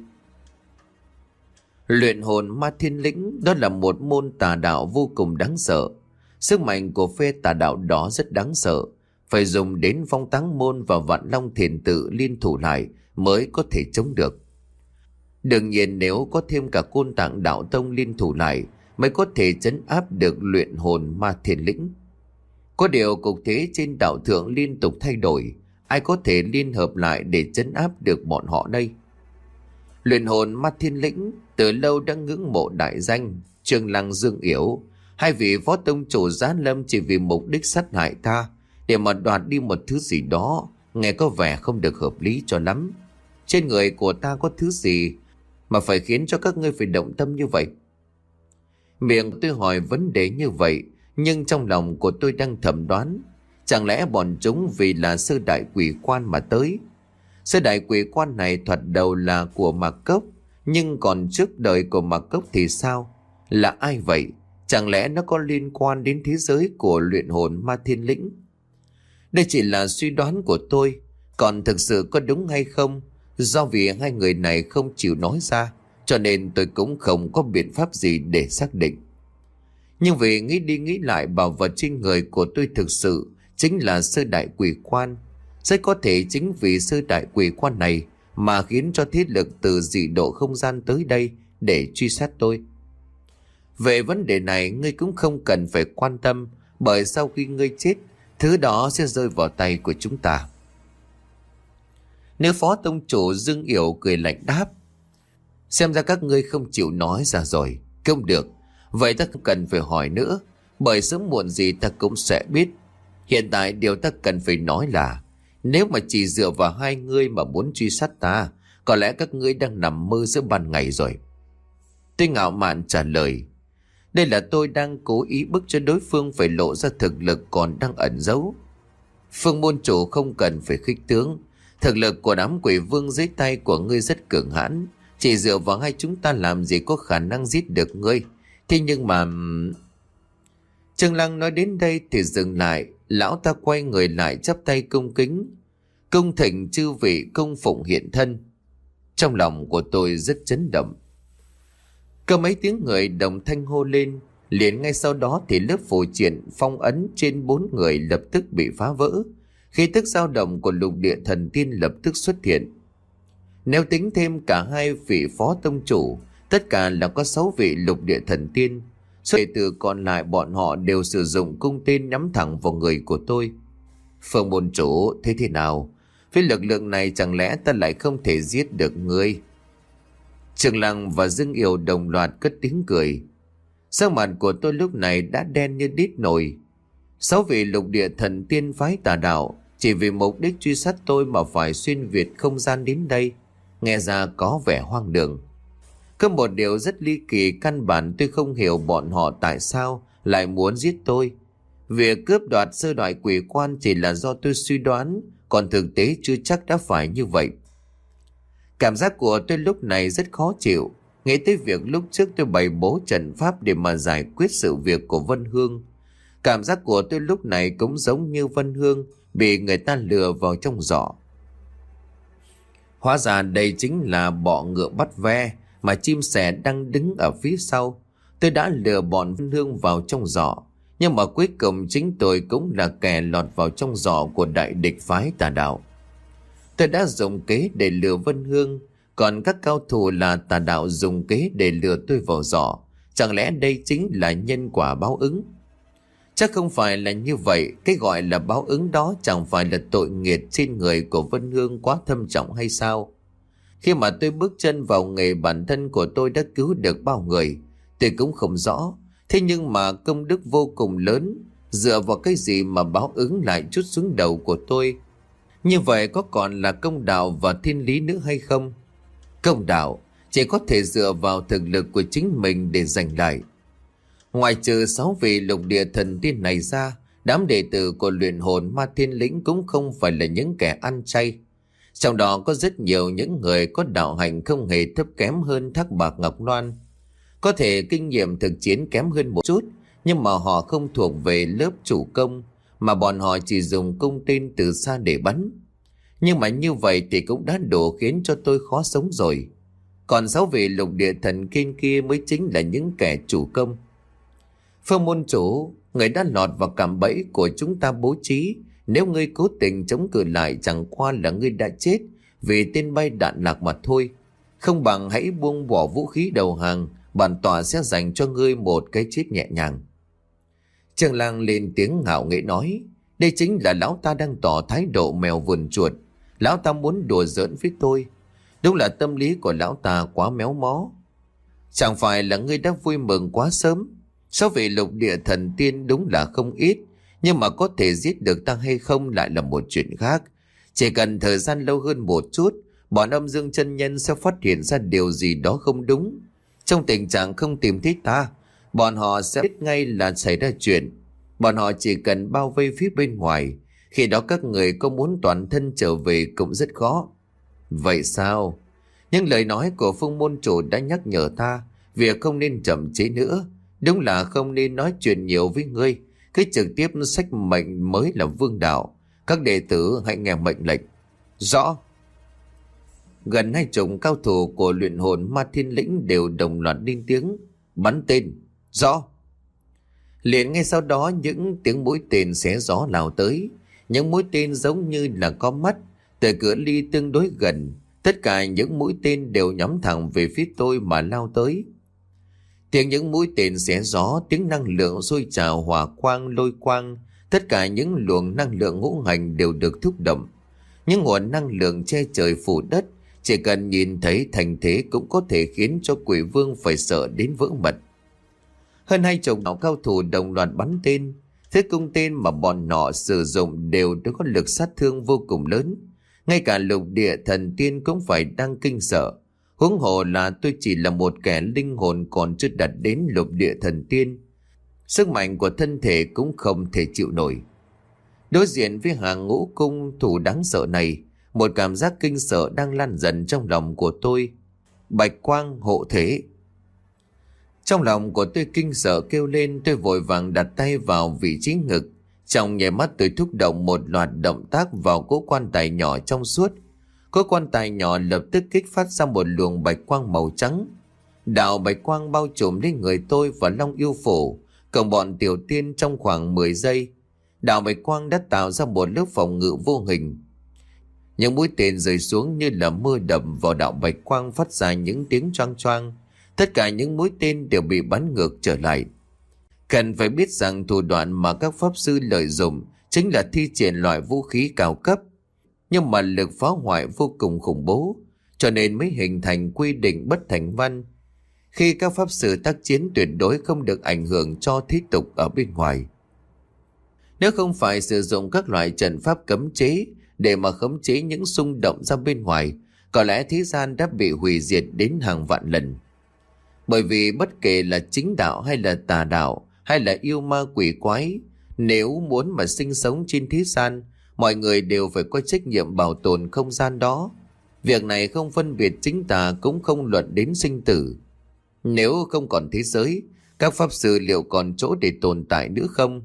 Luyện hồn ma thiên lĩnh đó là một môn tà đạo vô cùng đáng sợ. Sức mạnh của phe tà đạo đó rất đáng sợ, phải dùng đến Phong Táng Môn và Vạn Long Thiền Tự liên thủ lại mới có thể chống được. Đương nhiên nếu có thêm cả Côn Tạng Đạo Tông liên thủ lại mới có thể trấn áp được luyện hồn ma thiên lĩnh. Có điều cục thế trên đạo thượng liên tục thay đổi, ai có thể liên hợp lại để trấn áp được bọn họ đây? Luyện hồn ma thiên lĩnh từ lâu đã ngưỡng mộ đại danh Trương Lăng, Dương Yểu, hai vị phó tông chủ Giá Lâm chỉ vì mục đích sát hại ta để mà đoạt đi một thứ gì đó, nghe có vẻ không được hợp lý cho lắm. Trên người của ta có thứ gì mà phải khiến cho các ngươi phải động tâm như vậy? Miệng tôi hỏi vấn đề như vậy, nhưng trong lòng của tôi đang thầm đoán, chẳng lẽ bọn chúng vì là sơ đại quỷ quan mà tới? Sơ đại quỷ quan này thoạt đầu là của Mạc Cốc, nhưng còn trước đời của Mạc Cốc thì sao? Là ai vậy? Chẳng lẽ nó có liên quan đến thế giới của luyện hồn ma thiên lĩnh? Đây chỉ là suy đoán của tôi, còn thực sự có đúng hay không? Do vì hai người này không chịu nói ra, cho nên tôi cũng không có biện pháp gì để xác định. Nhưng vì nghĩ đi nghĩ lại, bảo vật trên người của tôi thực sự chính là sơ đại quỷ quan. Rất có thể chính vì sơ đại quỷ quan này mà khiến cho thế lực từ dị độ không gian tới đây để truy sát tôi. Về vấn đề này ngươi cũng không cần phải quan tâm, bởi sau khi ngươi chết, thứ đó sẽ rơi vào tay của chúng ta. Nữ phó tông chủ Dương Yểu cười lạnh đáp: Xem ra các ngươi không chịu nói ra rồi. Không được, vậy ta không cần phải hỏi nữa, bởi sớm muộn gì ta cũng sẽ biết. Hiện tại điều ta cần phải nói là, nếu mà chỉ dựa vào hai ngươi mà muốn truy sát ta, có lẽ các ngươi đang nằm mơ giữa ban ngày rồi. Tôi ngạo mạn trả lời: Đây là tôi đang cố ý bức cho đối phương phải lộ ra thực lực còn đang ẩn giấu. Phương môn chủ không cần phải khích tướng. Thực lực của đám quỷ vương dưới tay của ngươi rất cường hãn. Chỉ dựa vào hai chúng ta làm gì có khả năng giết được ngươi. Thế nhưng mà... Trương Lăng nói đến đây thì dừng lại. Lão ta quay người lại chắp tay cung kính: Cung thỉnh chư vị cung phụng hiện thân. Trong lòng của tôi rất chấn động. Có mấy tiếng người đồng thanh hô lên. Liền ngay sau đó thì lớp phù triện phong ấn trên bốn người lập tức bị phá vỡ. Khí tức dao động của lục địa thần tiên lập tức xuất hiện. Nếu tính thêm cả hai vị phó tông chủ, tất cả là có sáu vị lục địa thần tiên. Số đệ tử còn lại bọn họ đều sử dụng cung tên nhắm thẳng vào người của tôi. Phương môn chủ, thế thế nào? Với lực lượng này chẳng lẽ ta lại không thể giết được ngươi? Trường Lăng và Dương Yểu đồng loạt cất tiếng cười. Sắc mặt của tôi lúc này đã đen như đít nồi. Sáu vị lục địa thần tiên phái tà đạo chỉ vì mục đích truy sát tôi mà phải xuyên việt không gian đến đây, nghe ra có vẻ hoang đường. Có một điều rất ly kỳ, căn bản tôi không hiểu bọn họ tại sao lại muốn giết tôi. Việc cướp đoạt sơ đoại quỷ quan chỉ là do tôi suy đoán, còn thực tế chưa chắc đã phải như vậy. Cảm giác của tôi lúc này rất khó chịu, nghĩ tới việc lúc trước tôi bày bố trận pháp để mà giải quyết sự việc của Vân Hương. Cảm giác của tôi lúc này cũng giống như Vân Hương bị người ta lừa vào trong giỏ. Hóa ra đây chính là bọ ngựa bắt ve mà chim sẻ đang đứng ở phía sau. Tôi đã lừa bọn Vân Hương vào trong giỏ, nhưng mà cuối cùng chính tôi cũng là kẻ lọt vào trong giỏ của đại địch phái tà đạo. Tôi đã dùng kế để lừa Vân Hương, còn các cao thủ là tà đạo dùng kế để lừa tôi vào giỏ. Chẳng lẽ đây chính là nhân quả báo ứng? Chắc không phải là như vậy. Cái gọi là báo ứng đó chẳng phải là tội nghiệt trên người của Vân Hương quá thâm trọng hay sao? Khi mà tôi bước chân vào nghề, bản thân của tôi đã cứu được bao người, tôi cũng không rõ. Thế nhưng mà công đức vô cùng lớn, dựa vào cái gì mà báo ứng lại trút xuống đầu của tôi? Như vậy có còn là công đạo và thiên lý nữa hay không? Công đạo chỉ có thể dựa vào thực lực của chính mình để giành lại. Ngoài trừ sáu vị lục địa thần tiên này ra, đám đệ tử của luyện hồn ma thiên lĩnh cũng không phải là những kẻ ăn chay. Trong đó có rất nhiều những người có đạo hành không hề thấp kém hơn Thác Bạc Ngọc Loan. Có thể kinh nghiệm thực chiến kém hơn một chút, nhưng mà họ không thuộc về lớp chủ công, mà bọn họ chỉ dùng cung tên từ xa để bắn. Nhưng mà như vậy thì cũng đã đủ khiến cho tôi khó sống rồi. Còn sáu vị lục địa thần kinh kia mới chính là những kẻ chủ công. Phương môn chủ, người đã lọt vào cạm bẫy của chúng ta bố trí. Nếu ngươi cố tình chống cự lại, chẳng qua là ngươi đã chết vì tên bay đạn lạc mà thôi. Không bằng hãy buông bỏ vũ khí đầu hàng, bản tọa sẽ dành cho ngươi một cái chết nhẹ nhàng. Trường Lăng lên tiếng ngạo nghễ nói: Đây chính là lão ta đang tỏ thái độ mèo vườn chuột. Lão ta muốn đùa giỡn với tôi. Đúng là tâm lý của lão ta quá méo mó. Chẳng phải là ngươi đã vui mừng quá sớm? Số vị lục địa thần tiên đúng là không ít, nhưng mà có thể giết được ta hay không lại là một chuyện khác. Chỉ cần thời gian lâu hơn một chút, bọn âm dương chân nhân sẽ phát hiện ra điều gì đó không đúng. Trong tình trạng không tìm thấy ta, bọn họ sẽ biết ngay là xảy ra chuyện. Bọn họ chỉ cần bao vây phía bên ngoài. Khi đó các người có muốn toàn thân trở về cũng rất khó. Vậy sao? Nhưng lời nói của Phương môn chủ đã nhắc nhở ta việc không nên chậm chế nữa. Đúng là không nên nói chuyện nhiều với ngươi, cứ trực tiếp sách mệnh mới là vương đạo. Các đệ tử hãy nghe mệnh lệnh. Rõ. Gần hai chục cao thủ của luyện hồn ma thiên lĩnh đều đồng loạt lên tiếng. Bắn tên. Rõ. Liền ngay sau đó những tiếng mũi tên xé gió lao tới. Những mũi tên giống như là có mắt. Từ cửa ly tương đối gần, tất cả những mũi tên đều nhắm thẳng về phía tôi mà lao tới. Tiếng những mũi tên xé gió, tiếng năng lượng sôi trào, hỏa quang, lôi quang, tất cả những luồng năng lượng ngũ hành đều được thúc động. Những nguồn năng lượng che trời phủ đất, chỉ cần nhìn thấy thành thế cũng có thể khiến cho quỷ vương phải sợ đến vỡ mật. Hơn hai chục đạo cao thủ đồng loạt bắn tên. Thế cung tên mà bọn họ sử dụng đều đã có lực sát thương vô cùng lớn. Ngay cả lục địa thần tiên cũng phải đang kinh sợ. Huống hồ là tôi chỉ là một kẻ linh hồn còn chưa đạt đến lục địa thần tiên. Sức mạnh của thân thể cũng không thể chịu nổi. Đối diện với hàng ngũ cung thủ đáng sợ này, một cảm giác kinh sợ đang lan dần trong lòng của tôi. Bạch quang hộ thể. Trong lòng của tôi kinh sợ kêu lên, tôi vội vàng đặt tay vào vị trí ngực. Trong nháy mắt tôi thúc động một loạt động tác vào cỗ quan tài nhỏ trong suốt. Cỗ quan tài nhỏ lập tức kích phát ra một luồng bạch quang màu trắng. Đạo bạch quang bao trùm lên người tôi và Long Yêu Phủ, cộng bọn tiểu tiên trong khoảng mười giây. Đạo bạch quang đã tạo ra một lớp phòng ngự vô hình. Những mũi tên rơi xuống như là mưa đầm vào đạo bạch quang, phát ra những tiếng choang choang. Tất cả những mũi tên đều bị bắn ngược trở lại. Cần phải biết rằng thủ đoạn mà các pháp sư lợi dụng chính là thi triển loại vũ khí cao cấp, nhưng mà lực phá hoại vô cùng khủng bố, cho nên mới hình thành quy định bất thành văn. Khi các pháp sư tác chiến tuyệt đối không được ảnh hưởng cho thế tục ở bên ngoài. Nếu không phải sử dụng các loại trận pháp cấm chế để mà khống chế những xung động ra bên ngoài, có lẽ thế gian đã bị hủy diệt đến hàng vạn lần. Bởi vì bất kể là chính đạo hay là tà đạo hay là yêu ma quỷ quái, nếu muốn mà sinh sống trên thế gian, mọi người đều phải có trách nhiệm bảo tồn không gian đó. Việc này không phân biệt chính tà, cũng không luận đến sinh tử. Nếu không còn thế giới, các pháp sư liệu còn chỗ để tồn tại nữa không?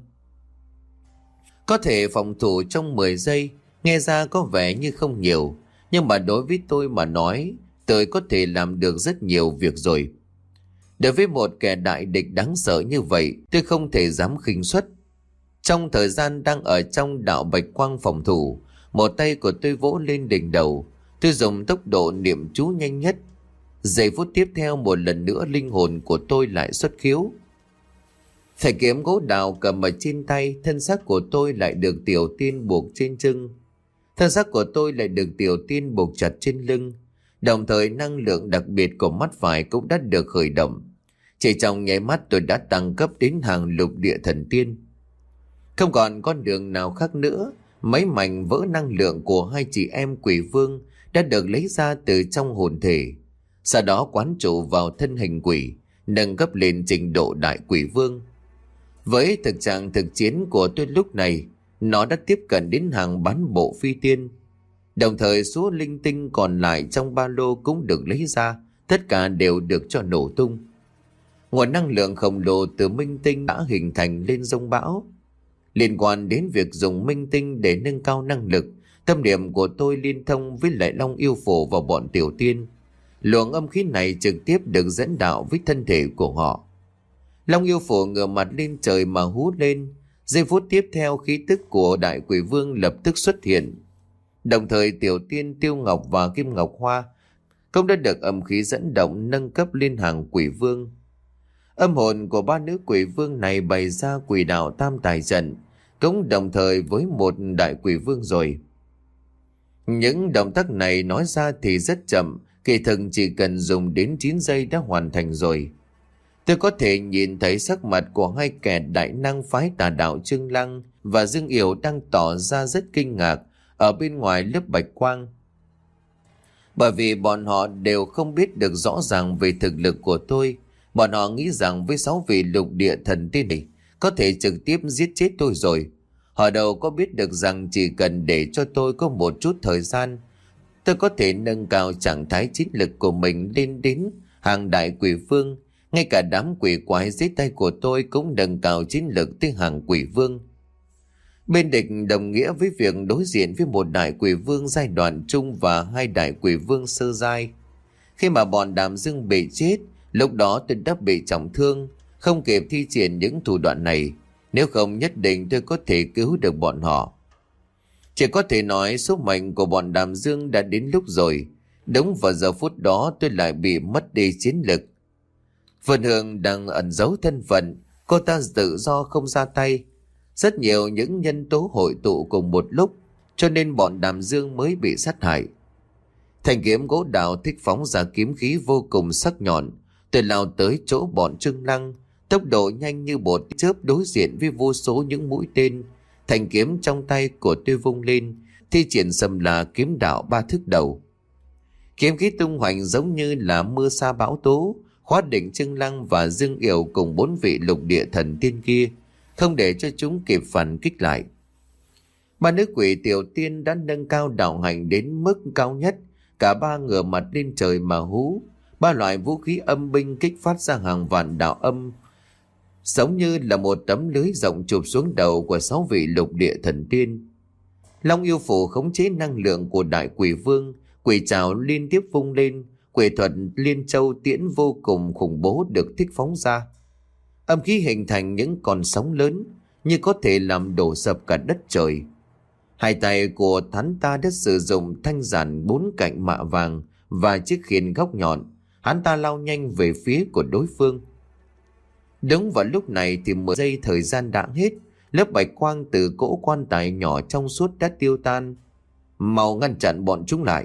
Có thể phòng thủ trong mười giây, nghe ra có vẻ như không nhiều, nhưng mà đối với tôi mà nói, tôi có thể làm được rất nhiều việc rồi. Đối với một kẻ đại địch đáng sợ như vậy, tôi không thể dám khinh suất. Trong thời gian đang ở trong đạo bạch quang phòng thủ, một tay của tôi vỗ lên đỉnh đầu. Tôi dùng tốc độ niệm chú nhanh nhất. Giây phút tiếp theo, một lần nữa linh hồn của tôi lại xuất khiếu. Thầy kiếm gỗ đào cầm ở trên tay, thân xác của tôi lại được tiểu tiên buộc trên chân. Thân xác của tôi lại được tiểu tiên buộc chặt trên lưng. Đồng thời năng lượng đặc biệt của mắt phải cũng đã được khởi động. Chỉ trong nháy mắt tôi đã tăng cấp đến hàng lục địa thần tiên. Không còn con đường nào khác nữa. Mấy mảnh vỡ năng lượng của hai chị em quỷ vương đã được lấy ra từ trong hồn thể, sau đó quán trụ vào thân hình quỷ, nâng cấp lên trình độ đại quỷ vương. Với thực trạng thực chiến của tôi lúc này, nó đã tiếp cận đến hàng bán bộ phi tiên. Đồng thời số linh tinh còn lại trong ba lô cũng được lấy ra, tất cả đều được cho nổ tung. Nguồn năng lượng khổng lồ từ minh tinh đã hình thành lên dông bão. Liên quan đến việc dùng minh tinh để nâng cao năng lực, tâm niệm của tôi liên thông với lại Long Yêu Phổ và bọn tiểu tiên. Luồng âm khí này trực tiếp được dẫn đạo với thân thể của họ. Long Yêu Phổ ngửa mặt lên trời mà hú lên. Giây phút tiếp theo, khí tức của đại quỷ vương lập tức xuất hiện. Đồng thời tiểu tiên Tiêu Ngọc và Kim Ngọc Hoa cũng đã được âm khí dẫn động nâng cấp lên hàng quỷ vương. Âm hồn của ba nữ quỷ vương này bày ra quỷ đạo tam tài trận, cũng đồng thời với một đại quỷ vương rồi. Những động tác này nói ra thì rất chậm, kỳ thực chỉ cần dùng đến chín giây đã hoàn thành rồi. Tôi có thể nhìn thấy sắc mặt của hai kẻ đại năng phái tà đạo Trương Lăng và Dương Yểu đang tỏ ra rất kinh ngạc ở bên ngoài lớp bạch quang. Bởi vì bọn họ đều không biết được rõ ràng về thực lực của tôi. Bọn họ nghĩ rằng với sáu vị lục địa thần tiên này có thể trực tiếp giết chết tôi rồi. Họ đâu có biết được rằng chỉ cần để cho tôi có một chút thời gian, tôi có thể nâng cao trạng thái chiến lực của mình lên đến hàng đại quỷ vương. Ngay cả đám quỷ quái dưới tay của tôi cũng nâng cao chiến lực tới hàng quỷ vương. Bên địch đồng nghĩa với việc đối diện với một đại quỷ vương giai đoạn trung và hai đại quỷ vương sơ giai. Khi mà bọn Đàm Dương bị chết, lúc đó tôi đã bị trọng thương, không kịp thi triển những thủ đoạn này. Nếu không nhất định tôi có thể cứu được bọn họ. Chỉ có thể nói số mệnh của bọn Đàm Dương đã đến lúc rồi. Đúng vào giờ phút đó tôi lại bị mất đi chiến lực. Vân Hương đang ẩn giấu thân phận, cô ta tự do không ra tay. Rất nhiều những nhân tố hội tụ cùng một lúc, cho nên bọn Đàm Dương mới bị sát hại. Thanh kiếm gỗ đào thích phóng ra kiếm khí vô cùng sắc nhọn, tôi lao tới chỗ bọn Trương Lăng, tốc độ nhanh như một chớp đối diện với vô số những mũi tên. Thanh kiếm trong tay của tôi vung lên, thi triển xâm là kiếm đạo ba thước đầu. Kiếm khí tung hoành giống như là mưa sa bão tố, khóa định Trương Lăng và Dương Yểu cùng bốn vị lục địa thần tiên kia, không để cho chúng kịp phản kích lại. Ba nữ quỷ tiểu tiên đã nâng cao đạo hành đến mức cao nhất, cả ba ngửa mặt lên trời mà hú. Ba loại vũ khí âm binh kích phát ra hàng vạn đạo âm, giống như là một tấm lưới rộng chụp xuống đầu của sáu vị lục địa thần tiên. Long yêu phủ khống chế năng lượng của đại quỷ vương, quỷ trảo liên tiếp vung lên, quỷ thuật liên châu tiễn vô cùng khủng bố được thích phóng ra. Âm khí hình thành những con sóng lớn, như có thể làm đổ sập cả đất trời. Hai tay của hắn ta đã sử dụng thanh giản bốn cạnh mạ vàng và chiếc khiên góc nhọn. Hắn ta lao nhanh về phía của đối phương. Đúng vào lúc này thì mười giây thời gian đã hết. Lớp bạch quang từ cỗ quan tài nhỏ trong suốt đã tiêu tan, mau ngăn chặn bọn chúng lại.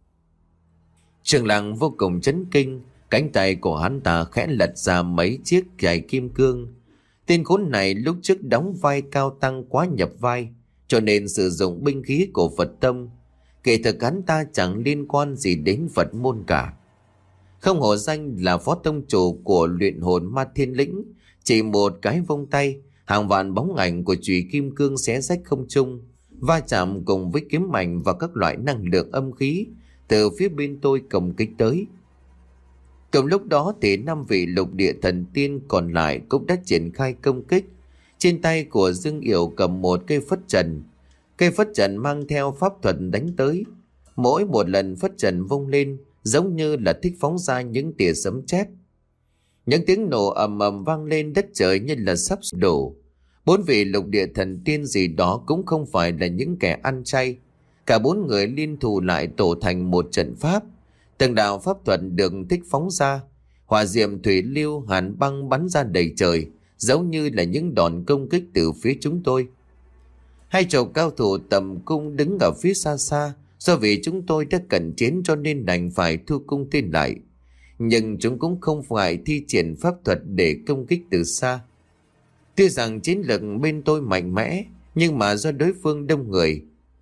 Trường Lăng vô cùng chấn kinh, cánh tay của hắn ta khẽ lật ra mấy chiếc chày kim cương. Tên khốn này lúc trước đóng vai cao tăng quá nhập vai, cho nên sử dụng binh khí của Phật tông. Kể thực hắn ta chẳng liên quan gì đến Phật môn cả. Không hổ danh là phó tông chủ của luyện hồn ma thiên lĩnh, chỉ một cái vung tay, hàng vạn bóng ảnh của chùy kim cương xé rách không trung, va chạm cùng với kiếm mảnh và các loại năng lượng âm khí từ phía bên tôi công kích tới. Cùng lúc đó thì năm vị lục địa thần tiên còn lại cũng đã triển khai công kích. Trên tay của Dương Yểu cầm một cây phất trần. Cây phất trần mang theo pháp thuật đánh tới. Mỗi một lần phất trần vung lên giống như là thích phóng ra những tia sấm chớp. Những tiếng nổ ầm ầm vang lên, đất trời như là sắp sụp đổ. Bốn vị lục địa thần tiên gì đó cũng không phải là những kẻ ăn chay. Cả bốn người liên thủ lại tổ thành một trận pháp. Từng đạo pháp thuật được thích phóng ra. Hỏa diệm, thủy lưu, hàn băng bắn ra đầy trời, giống như là những đòn công kích từ phía chúng tôi. Hai chầu cao thủ tầm cung đứng ở phía xa xa. Do vì chúng tôi đã cận chiến cho nên đành phải thu cung tên lại. Nhưng chúng cũng không phải thi triển pháp thuật để công kích từ xa. Tuy rằng chiến lực bên tôi mạnh mẽ, nhưng mà do đối phương đông người,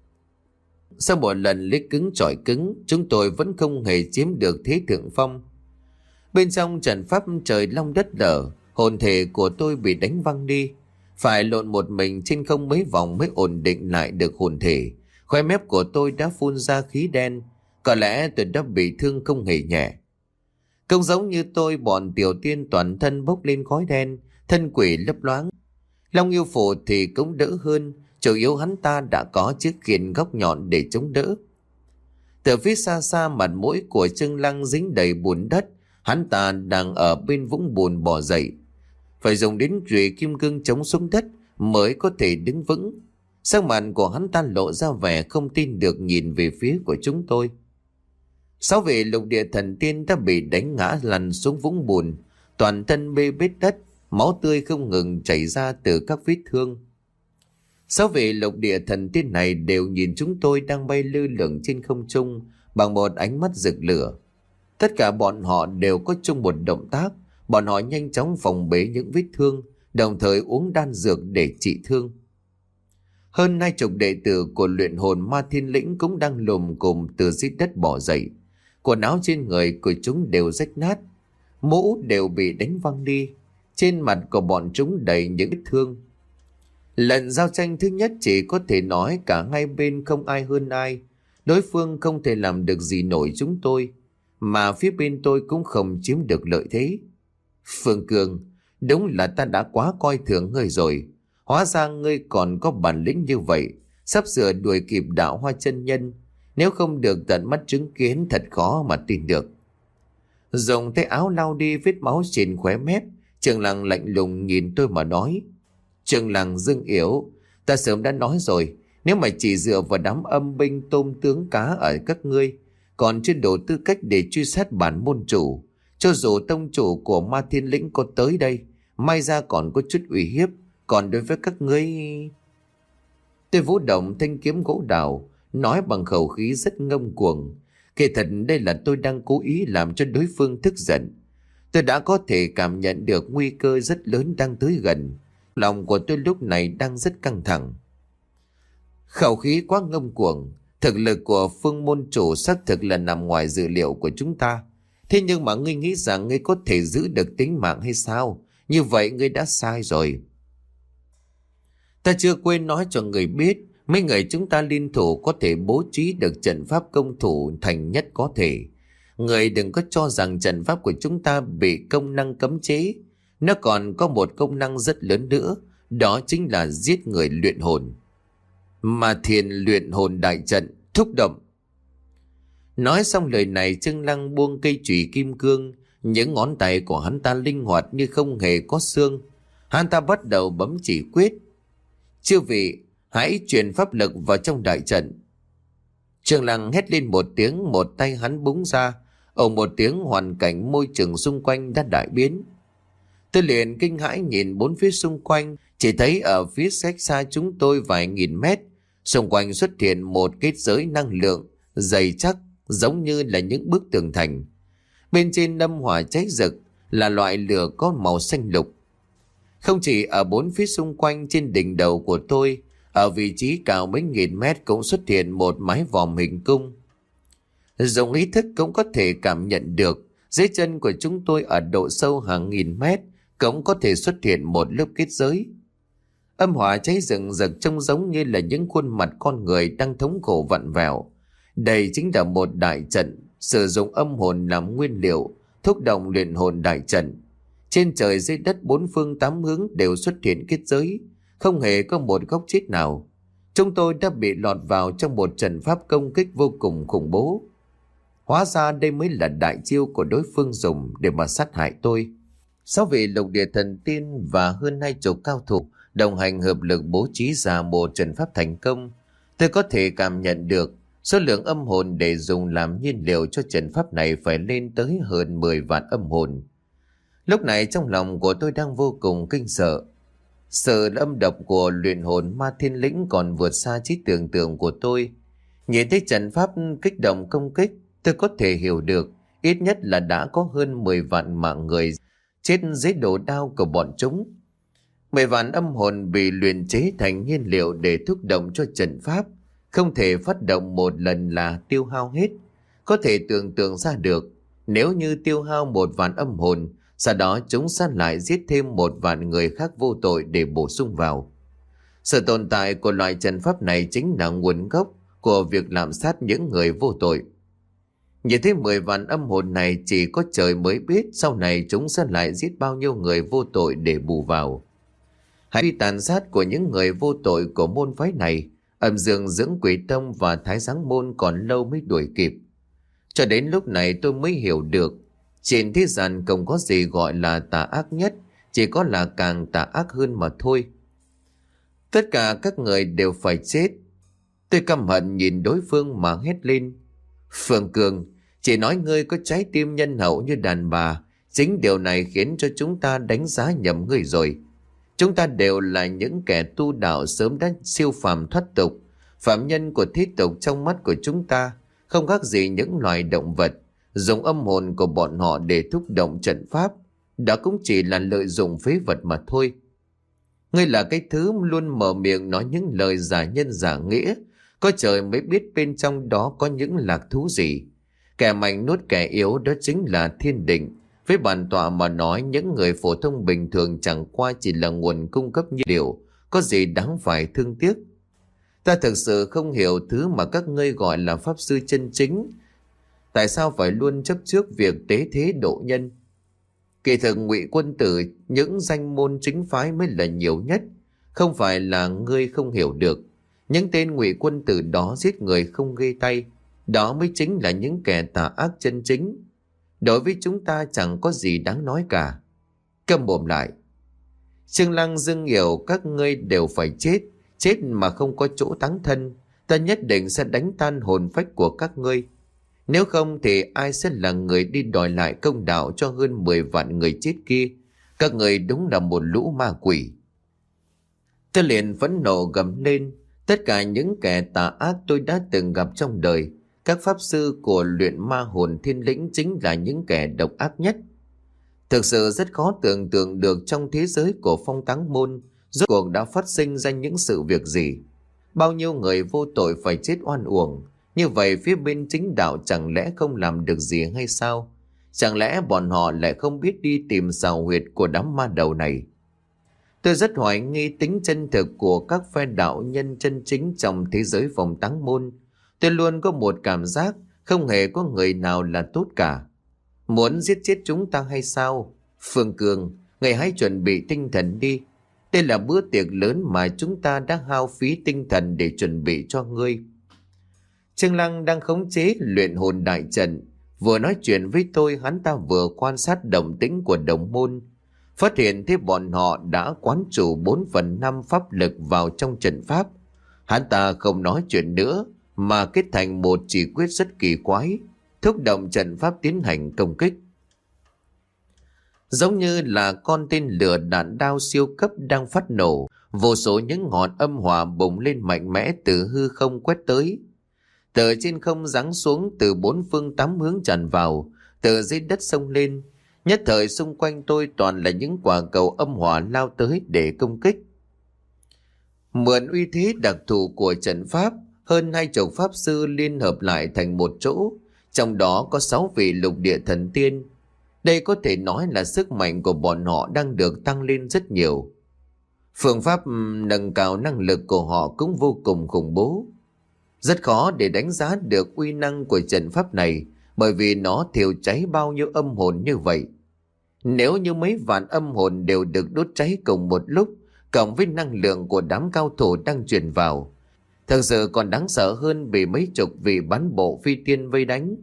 sau một lần lấy cứng chọi cứng, chúng tôi vẫn không hề chiếm được thế thượng phong. Bên trong trận pháp trời long đất lở, hồn thể của tôi bị đánh văng đi, phải lộn một mình trên không mấy vòng mới ổn định lại được hồn thể. Khóe mép của tôi đã phun ra khí đen, có lẽ tôi đã bị thương không hề nhẹ. Không giống như tôi, bọn tiểu tiên toàn thân bốc lên khói đen, thân quỷ lấp loáng. Long yêu phủ thì cũng đỡ hơn, chủ yếu hắn ta đã có chiếc khiên góc nhọn để chống đỡ. Từ phía xa xa, mặt mũi của Trương Lăng dính đầy bùn đất, hắn ta đang ở bên vũng bùn bò dậy, phải dùng đến chùy kim cương chống xuống đất mới có thể đứng vững. Sắc mặt của hắn ta lộ ra vẻ không tin được nhìn về phía của chúng tôi. Sáu vị lục địa thần tiên đã bị đánh ngã lăn xuống vũng bùn, toàn thân bê bết đất, máu tươi không ngừng chảy ra từ các vết thương. Sáu vị lục địa thần tiên này đều nhìn chúng tôi đang bay lơ lửng trên không trung bằng một ánh mắt rực lửa. Tất cả bọn họ đều có chung một động tác, bọn họ nhanh chóng phòng bế những vết thương, đồng thời uống đan dược để trị thương. Hơn hai chục đệ tử của luyện hồn ma thiên lĩnh cũng đang lùm cùm từ dưới đất bò dậy. Quần áo trên người của chúng đều rách nát, mũ đều bị đánh văng đi, trên mặt của bọn chúng đầy những vết thương. Lần giao tranh thứ nhất chỉ có thể nói cả hai bên không ai hơn ai. Đối phương không thể làm được gì nổi chúng tôi, mà phía bên tôi cũng không chiếm được lợi thế. Phương Cường, đúng là ta đã quá coi thường ngươi rồi. Hóa ra ngươi còn có bản lĩnh như vậy, sắp sửa đuổi kịp Đạo Hoa chân nhân. Nếu không được tận mắt chứng kiến thật khó mà tin được. Dùng tay áo lau đi vết máu trên khóe mép, Trường Lăng lạnh lùng nhìn tôi mà nói: Trường Lăng, Dương Yểu, ta sớm đã nói rồi, nếu mà chỉ dựa vào đám âm binh tôm tướng cá ở các ngươi, còn chưa đủ tư cách để truy sát bản môn chủ. Cho dù tông chủ của ma thiên lĩnh có tới đây, may ra còn có chút uy hiếp, còn đối với các ngươi... Tôi vũ động thanh kiếm gỗ đào, nói bằng khẩu khí rất ngông cuồng. Kỳ thật đây là tôi đang cố ý làm cho đối phương tức giận. Tôi đã có thể cảm nhận được nguy cơ rất lớn đang tới gần. Lòng của tôi lúc này đang rất căng thẳng. Khẩu khí quá ngông cuồng. Thực lực của Phương môn chủ xác thực là nằm ngoài dự liệu của chúng ta. Thế nhưng mà ngươi nghĩ rằng ngươi có thể giữ được tính mạng hay sao? Như vậy ngươi đã sai rồi. Ta chưa quên nói cho người biết, mấy người chúng ta liên thủ có thể bố trí được trận pháp công thủ thành nhất có thể. Người đừng có cho rằng trận pháp của chúng ta bị công năng cấm chế. Nó còn có một công năng rất lớn nữa, đó chính là giết người luyện hồn. Mà thiền luyện hồn đại trận, thúc động. Nói xong lời này, Trương Lăng buông cây chùy kim cương. Những ngón tay của hắn ta linh hoạt như không hề có xương. Hắn ta bắt đầu bấm chỉ quyết. Chư vị, hãy truyền pháp lực vào trong đại trận. Trương Lăng hét lên một tiếng, một tay hắn búng ra. Ở một tiếng, hoàn cảnh môi trường xung quanh đã đại biến. Tôi liền kinh hãi nhìn bốn phía xung quanh, chỉ thấy ở phía cách xa chúng tôi vài nghìn mét, xung quanh xuất hiện một kết giới năng lượng dày chắc, giống như là những bức tường thành. Bên trên lâm hỏa cháy rực, là loại lửa có màu xanh lục. Không chỉ ở bốn phía xung quanh, trên đỉnh đầu của tôi, ở vị trí cao mấy nghìn mét cũng xuất hiện một mái vòm hình cung. Dùng ý thức cũng có thể cảm nhận được, dưới chân của chúng tôi ở độ sâu hàng nghìn mét cũng có thể xuất hiện một lớp kết giới. Âm hỏa cháy rừng rực trông giống như là những khuôn mặt con người đang thống khổ vặn vẹo. Đây chính là một đại trận, sử dụng âm hồn làm nguyên liệu, thúc động luyện hồn đại trận. Trên trời dưới đất bốn phương tám hướng đều xuất hiện kết giới, không hề có một góc chết nào. Chúng tôi đã bị lọt vào trong một trận pháp công kích vô cùng khủng bố. Hóa ra đây mới là đại chiêu của đối phương dùng để mà sát hại tôi. Sáu vị lục địa thần tiên và hơn hai chục cao thủ đồng hành hợp lực bố trí ra một trận pháp thành công. Tôi có thể cảm nhận được số lượng âm hồn để dùng làm nhiên liệu cho trận pháp này phải lên tới hơn mười vạn âm hồn. Lúc này trong lòng của tôi đang vô cùng kinh sợ. Sự âm độc của luyện hồn ma thiên lĩnh còn vượt xa trí tưởng tượng của tôi. Nhìn thấy trận pháp kích động công kích, tôi có thể hiểu được ít nhất là đã có hơn mười vạn mạng người chết dưới đồ đao của bọn chúng. Mười vạn âm hồn bị luyện chế thành nhiên liệu để thúc động cho trận pháp, không thể phát động một lần là tiêu hao hết. Có thể tưởng tượng ra được, nếu như tiêu hao một vạn âm hồn, sau đó chúng sẽ lại giết thêm một vạn người khác vô tội để bổ sung vào. Sự tồn tại của loại trận pháp này chính là nguồn gốc của việc làm sát những người vô tội. Nhìn thấy mười vạn âm hồn này, chỉ có trời mới biết sau này chúng sẽ lại giết bao nhiêu người vô tội để bù vào. Hành vi tàn sát của những người vô tội của môn phái này, Âm Dương Dưỡng Quỷ Tông và Thái Giáng Môn còn lâu mới đuổi kịp. Cho đến lúc này tôi mới hiểu được, trên thế gian không có gì gọi là tà ác nhất, chỉ có là càng tà ác hơn mà thôi. Tất cả các người đều phải chết. Tôi căm hận nhìn đối phương mà hét lên. Phương Cường, chỉ nói ngươi có trái tim nhân hậu như đàn bà, chính điều này khiến cho chúng ta đánh giá nhầm ngươi rồi. Chúng ta đều là những kẻ tu đạo sớm đã siêu phàm thoát tục. Phạm nhân của thế tục trong mắt của chúng ta không khác gì những loài động vật, dùng âm hồn của bọn họ để thúc động trận pháp. Đó cũng chỉ là lợi dụng phế vật mà thôi. Ngươi là cái thứ luôn mở miệng nói những lời giả nhân giả nghĩa, có trời mới biết bên trong đó có những lạc thú gì. Kẻ mạnh nuốt kẻ yếu, đó chính là thiên định. Với bản tọa mà nói, những người phổ thông bình thường chẳng qua chỉ là nguồn cung cấp nhiên liệu, có gì đáng phải thương tiếc. Ta thực sự không hiểu thứ mà các ngươi gọi là pháp sư chân chính. Tại sao phải luôn chấp trước việc tế thế độ nhân? Kỳ thực Ngụy Quân Tử, những danh môn chính phái mới là nhiều nhất. Không phải là ngươi không hiểu được. Những tên Ngụy Quân Tử đó giết người không ghê tay. Đó mới chính là những kẻ tà ác chân chính. Đối với chúng ta chẳng có gì đáng nói cả. Câm mồm lại. Trương Lăng dưng hiểu các ngươi đều phải chết. Chết mà không có chỗ táng thân. Ta nhất định sẽ đánh tan hồn phách của các ngươi. Nếu không thì ai sẽ là người đi đòi lại công đạo cho hơn mười vạn người chết kia? Các người đúng là một lũ ma quỷ. Tôi liền phẫn nộ gầm lên. Tất cả những kẻ tà ác tôi đã từng gặp trong đời, các pháp sư của luyện ma hồn thiên lĩnh chính là những kẻ độc ác nhất. Thực sự rất khó tưởng tượng được trong thế giới của Phong Táng Môn rốt cuộc đã phát sinh ra những sự việc gì. Bao nhiêu người vô tội phải chết oan uổng. Như vậy phía bên chính đạo chẳng lẽ không làm được gì hay sao? Chẳng lẽ bọn họ lại không biết đi tìm xào huyệt của đám ma đầu này? Tôi rất hoài nghi tính chân thực của các phe đạo nhân chân chính trong thế giới Phong Táng Môn. Tôi luôn có một cảm giác không hề có người nào là tốt cả. Muốn giết chết chúng ta hay sao? Phương Cường, người hãy chuẩn bị tinh thần đi. Đây là bữa tiệc lớn mà chúng ta đã hao phí tinh thần để chuẩn bị cho ngươi. Trương Lăng đang khống chế luyện hồn đại trận. Vừa nói chuyện với tôi, hắn ta vừa quan sát động tĩnh của đồng môn. Phát hiện thấy bọn họ đã quán chủ bốn phần năm pháp lực vào trong trận pháp. Hắn ta không nói chuyện nữa mà kết thành một chỉ quyết rất kỳ quái, thúc động trận pháp tiến hành công kích. Giống như là con tên lửa đạn đao siêu cấp đang phát nổ, vô số những ngọn âm hỏa bùng lên mạnh mẽ từ hư không quét tới. Từ trên không giáng xuống, từ bốn phương tám hướng tràn vào, từ dưới đất xông lên. Nhất thời xung quanh tôi toàn là những quả cầu âm hỏa lao tới để công kích. Mượn uy thế đặc thù của trận pháp, hơn hai chục pháp sư liên hợp lại thành một chỗ, trong đó có sáu vị lục địa thần tiên. Đây có thể nói là sức mạnh của bọn họ đang được tăng lên rất nhiều. Phương pháp nâng cao năng lực của họ cũng vô cùng khủng bố. Rất khó để đánh giá được uy năng của trận pháp này, bởi vì nó thiêu cháy bao nhiêu âm hồn như vậy. Nếu như mấy vạn âm hồn đều được đốt cháy cùng một lúc, cộng với năng lượng của đám cao thủ đang truyền vào, thật sự còn đáng sợ hơn bị mấy chục vị bắn bộ phi tiên vây đánh.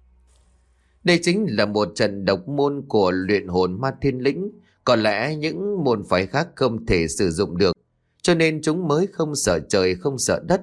Đây chính là một trận độc môn của luyện hồn ma thiên lĩnh, có lẽ những môn phái khác không thể sử dụng được, cho nên chúng mới không sợ trời không sợ đất,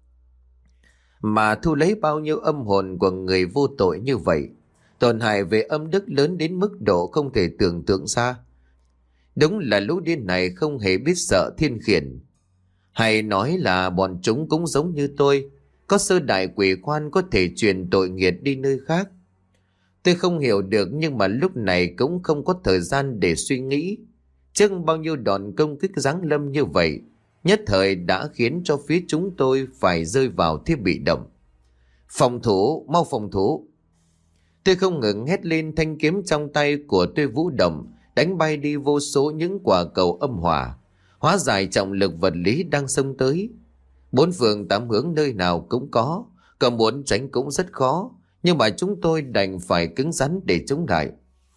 mà thu lấy bao nhiêu âm hồn của người vô tội như vậy. Tổn hại về âm đức lớn đến mức độ không thể tưởng tượng ra. Đúng là lũ điên này không hề biết sợ thiên khiển. Hay nói là bọn chúng cũng giống như tôi, có sơ đại quỷ quan có thể truyền tội nghiệt đi nơi khác. Tôi không hiểu được, nhưng mà lúc này cũng không có thời gian để suy nghĩ. Trước bao nhiêu đòn công kích giáng lâm như vậy, nhất thời đã khiến cho phía chúng tôi phải rơi vào thế bị động. Phòng thủ, mau phòng thủ. Tôi không ngừng hét lên, thanh kiếm trong tay của tôi vũ động, đánh bay đi vô số những quả cầu âm hỏa, hóa giải trọng lực vật lý đang xông tới. Bốn phương tám hướng nơi nào cũng có, còn muốn tránh cũng rất khó, nhưng mà chúng tôi đành phải cứng rắn để chống lại.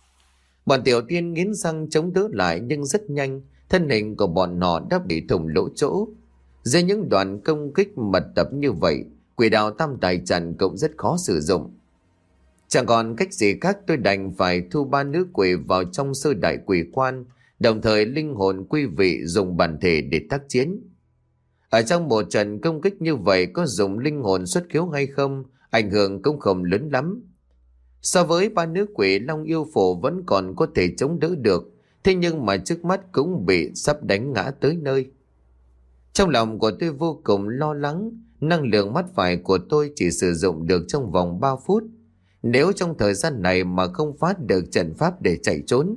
Bọn tiểu tiên nghiến răng chống đỡ lại, nhưng rất nhanh thân hình của bọn họ đã bị thủng lỗ chỗ. Dưới những đoạn công kích mật tập như vậy, quỷ đạo tam tài trận cũng rất khó sử dụng. Chẳng còn cách gì khác, tôi đành phải thu ba nữ quỷ vào trong sơ đại quỷ quan, đồng thời linh hồn quý vị dùng bản thể để tác chiến. Ở trong một trận công kích như vậy, có dùng linh hồn xuất khiếu hay không, ảnh hưởng cũng không lớn lắm. So với ba nữ quỷ, Long Yêu Phổ vẫn còn có thể chống đỡ được, thế nhưng mà trước mắt cũng bị sắp đánh ngã tới nơi. Trong lòng của tôi vô cùng lo lắng, năng lượng mắt phải của tôi chỉ sử dụng được trong vòng ba phút. Nếu trong thời gian này mà không phát được trận pháp để chạy trốn,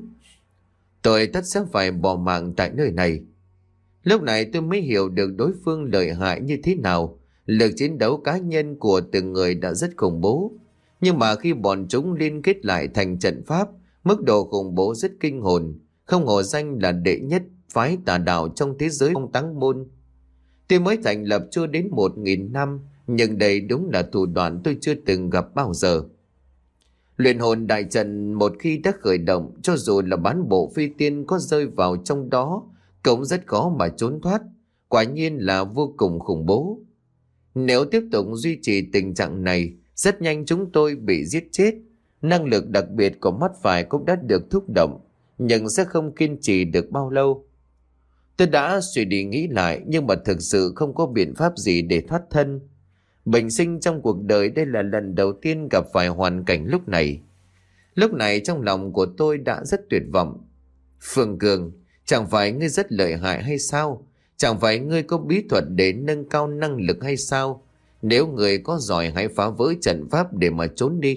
tôi tất sẽ phải bỏ mạng tại nơi này. Lúc này tôi mới hiểu được đối phương lợi hại như thế nào. Lực chiến đấu cá nhân của từng người đã rất khủng bố, nhưng mà khi bọn chúng liên kết lại thành trận pháp, mức độ khủng bố rất kinh hồn, không hổ danh là đệ nhất phái tà đạo trong thế giới Phong Táng Môn. Tuy mới thành lập chưa đến một nghìn năm, nhưng đây đúng là thủ đoạn tôi chưa từng gặp bao giờ. Luyện hồn đại trận một khi đã khởi động, cho dù là bán bộ phi tiên có rơi vào trong đó cũng rất khó mà trốn thoát, quả nhiên là vô cùng khủng bố. Nếu tiếp tục duy trì tình trạng này, rất nhanh chúng tôi bị giết chết. Năng lực đặc biệt của mắt phải cũng đã được thúc động, nhưng sẽ không kiên trì được bao lâu. Tôi đã suy đi nghĩ lại, nhưng mà thực sự không có biện pháp gì để thoát thân. Bình sinh trong cuộc đời, đây là lần đầu tiên gặp phải hoàn cảnh lúc này. Lúc này trong lòng của tôi đã rất tuyệt vọng. Phương Cường, chẳng phải ngươi rất lợi hại hay sao? Chẳng phải ngươi có bí thuật để nâng cao năng lực hay sao? Nếu người có giỏi hãy phá vỡ trận pháp để mà trốn đi.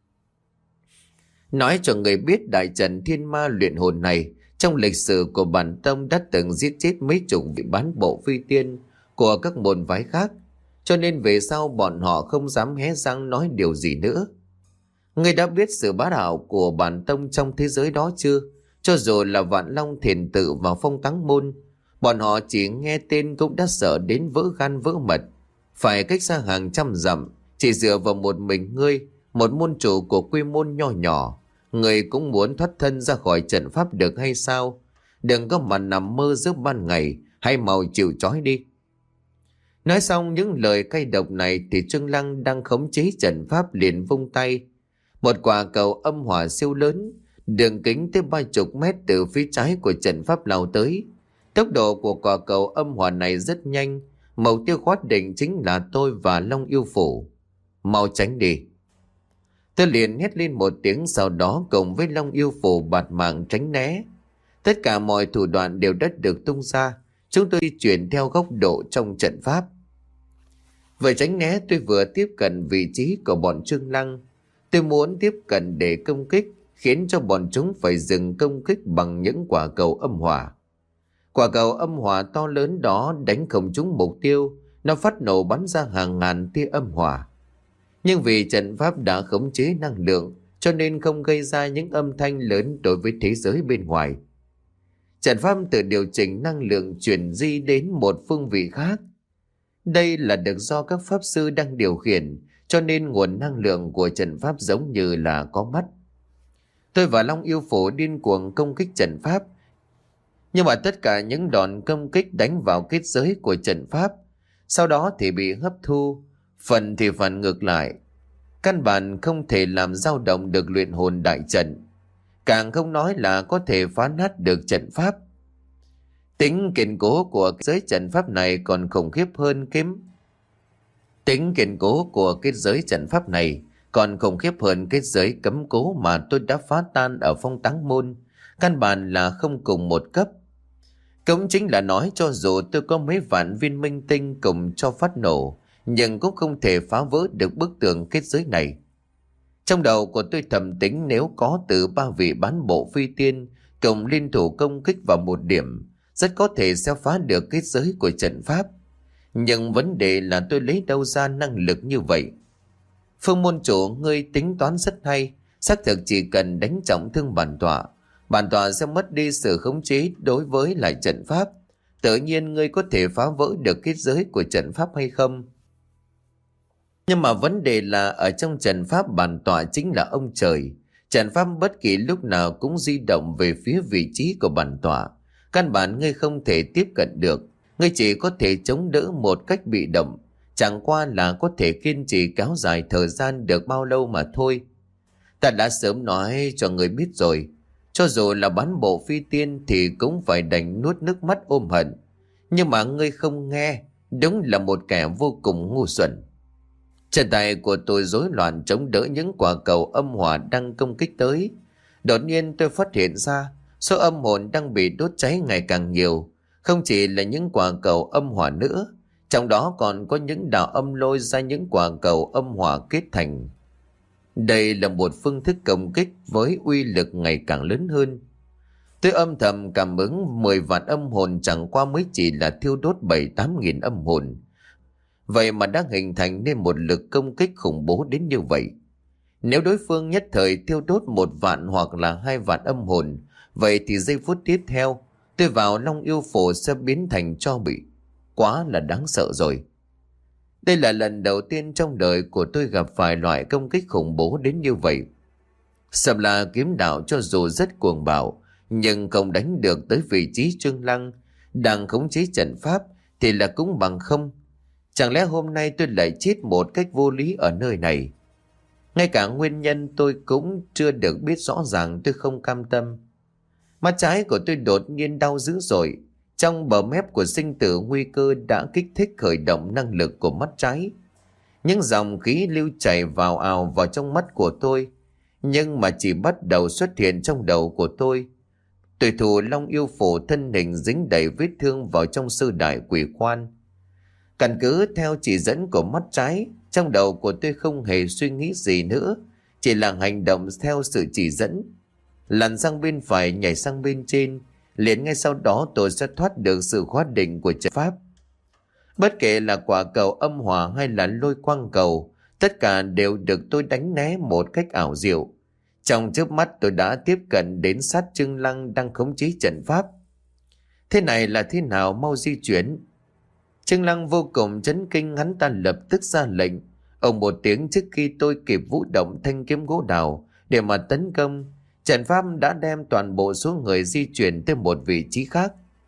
Nói cho người biết đại trận thiên ma luyện hồn này trong lịch sử của bản tông đã từng giết chết mấy chục vị bán bộ phi tiên của các môn phái khác, cho nên về sau bọn họ không dám hé răng nói điều gì nữa. Ngươi đã biết sự bá đạo của bản tông trong thế giới đó chưa? Cho dù là Vạn Long Thiền Tự và Phong Táng Môn, bọn họ chỉ nghe tên cũng đã sợ đến vỡ gan vỡ mật. Phải cách xa hàng trăm dặm, chỉ dựa vào một mình ngươi, một môn chủ của quy môn nho nhỏ, người cũng muốn thoát thân ra khỏi trận pháp được hay sao? Đừng có mà nằm mơ giữa ban ngày, hay mau chịu trói đi. Nói xong những lời cay độc này thì Trương Lăng đang khống chế trận pháp liền vung tay. Một quả cầu âm hỏa siêu lớn, đường kính tới ba chục mét từ phía trái của trận pháp lao tới. Tốc độ của quả cầu âm hỏa này rất nhanh, mục tiêu khoát định chính là tôi và Long Yêu Phủ. Mau tránh đi. Tôi liền hét lên một tiếng, sau đó cùng với Long Yêu Phủ bạt mạng tránh né. Tất cả mọi thủ đoạn đều đã được tung ra, chúng tôi di chuyển theo góc độ trong trận pháp. Vừa tránh né tôi vừa tiếp cận vị trí của bọn Trương Lăng. Tôi muốn tiếp cận để công kích, khiến cho bọn chúng phải dừng công kích bằng những quả cầu âm hỏa. Quả cầu âm hỏa to lớn đó đánh không trúng mục tiêu, nó phát nổ bắn ra hàng ngàn tia âm hỏa. Nhưng vì trận pháp đã khống chế năng lượng, cho nên không gây ra những âm thanh lớn đối với thế giới bên ngoài. Trận pháp tự điều chỉnh năng lượng chuyển di đến một phương vị khác. Đây là được do các pháp sư đang điều khiển, cho nên nguồn năng lượng của trận pháp giống như là có mắt. Tôi và Long Yêu Phủ điên cuồng công kích trận pháp, nhưng mà tất cả những đòn công kích đánh vào kết giới của trận pháp, sau đó thì bị hấp thu, phần thì phản ngược lại. Căn bản không thể làm dao động được luyện hồn đại trận, càng không nói là có thể phá nát được trận pháp. Tính kiên cố của kết giới trận pháp này còn khủng khiếp hơn kiếm. Tính kiên cố của kết giới trận pháp này còn khủng khiếp hơn kết giới cấm cố mà tôi đã phá tan ở Phong Táng Môn, căn bản là không cùng một cấp. Cũng chính là nói cho dù tôi có mấy vạn viên minh tinh cùng cho phát nổ, nhưng cũng không thể phá vỡ được bức tường kết giới này. Trong đầu của tôi thầm tính nếu có từ ba vị bán bộ phi tiên cùng liên thủ công kích vào một điểm, rất có thể sẽ phá được kết giới của trận pháp. Nhưng vấn đề là tôi lấy đâu ra năng lực như vậy? Phương môn chủ, ngươi tính toán rất hay, xác thực chỉ cần đánh trọng thương bản tọa, bản tọa sẽ mất đi sự khống chế đối với lại trận pháp. Tự nhiên ngươi có thể phá vỡ được kết giới của trận pháp hay không? Nhưng mà vấn đề là ở trong trận pháp bản tọa chính là ông trời. Trận pháp bất kỳ lúc nào cũng di động về phía vị trí của bản tọa. Căn bản ngươi không thể tiếp cận được. Ngươi chỉ có thể chống đỡ một cách bị động. Chẳng qua là có thể kiên trì kéo dài thời gian được bao lâu mà thôi. Ta đã sớm nói cho ngươi biết rồi. Cho dù là bán bộ phi tiên thì cũng phải đành nuốt nước mắt ôm hận. Nhưng mà ngươi không nghe. Đúng là một kẻ vô cùng ngu xuẩn. Chân tay của tôi rối loạn chống đỡ những quả cầu âm hỏa đang công kích tới. Đột nhiên tôi phát hiện ra số âm hồn đang bị đốt cháy ngày càng nhiều. Không chỉ là những quả cầu âm hỏa nữa, trong đó còn có những đạo âm lôi ra những quả cầu âm hỏa kết thành. Đây là một phương thức công kích với uy lực ngày càng lớn hơn. Tôi âm thầm cảm ứng mười vạn âm hồn chẳng qua mới chỉ là thiêu đốt bảy tám nghìn âm hồn. Vậy mà đã hình thành nên một lực công kích khủng bố đến như vậy. Nếu đối phương nhất thời thiêu đốt một vạn hoặc là hai vạn âm hồn, vậy thì giây phút tiếp theo, tôi vào Long Yêu Phủ sẽ biến thành tro bụi. Quá là đáng sợ rồi. Đây là lần đầu tiên trong đời của tôi gặp phải loại công kích khủng bố đến như vậy. Sầm La kiếm đạo cho dù rất cuồng bạo, nhưng không đánh được tới vị trí Trương Lăng đang khống chế trận pháp thì là cũng bằng không. Chẳng lẽ hôm nay tôi lại chết một cách vô lý ở nơi này? Ngay cả nguyên nhân tôi cũng chưa được biết rõ ràng, tôi không cam tâm. Mắt trái của tôi đột nhiên đau dữ dội. Trong bờ mép của sinh tử nguy cơ đã kích thích khởi động năng lực của mắt trái. Những dòng khí lưu chảy vào ào vào trong mắt của tôi, nhưng mà chỉ bắt đầu xuất hiện trong đầu của tôi. Tuổi thù Long Yêu Phổ thân hình dính đầy vết thương vào trong sư đại quỷ quan. Căn cứ theo chỉ dẫn của mắt trái, trong đầu của tôi không hề suy nghĩ gì nữa, chỉ là hành động theo sự chỉ dẫn. Lăn sang bên phải, nhảy sang bên trên, liền ngay sau đó tôi sẽ thoát được sự khóa định của trận pháp. Bất kể là quả cầu âm hòa hay là lôi quang cầu, tất cả đều được tôi đánh né một cách ảo diệu. Trong chớp mắt tôi đã tiếp cận đến sát Trương Lăng đang khống chế trận pháp. Thế này là thế nào, mau di chuyển. Trương Lăng vô cùng chấn kinh, hắn ta lập tức ra lệnh. Ông một tiếng trước khi tôi kịp vũ động thanh kiếm gỗ đào để mà tấn công, trận pháp đã đem toàn bộ số người di chuyển tới một vị trí khác.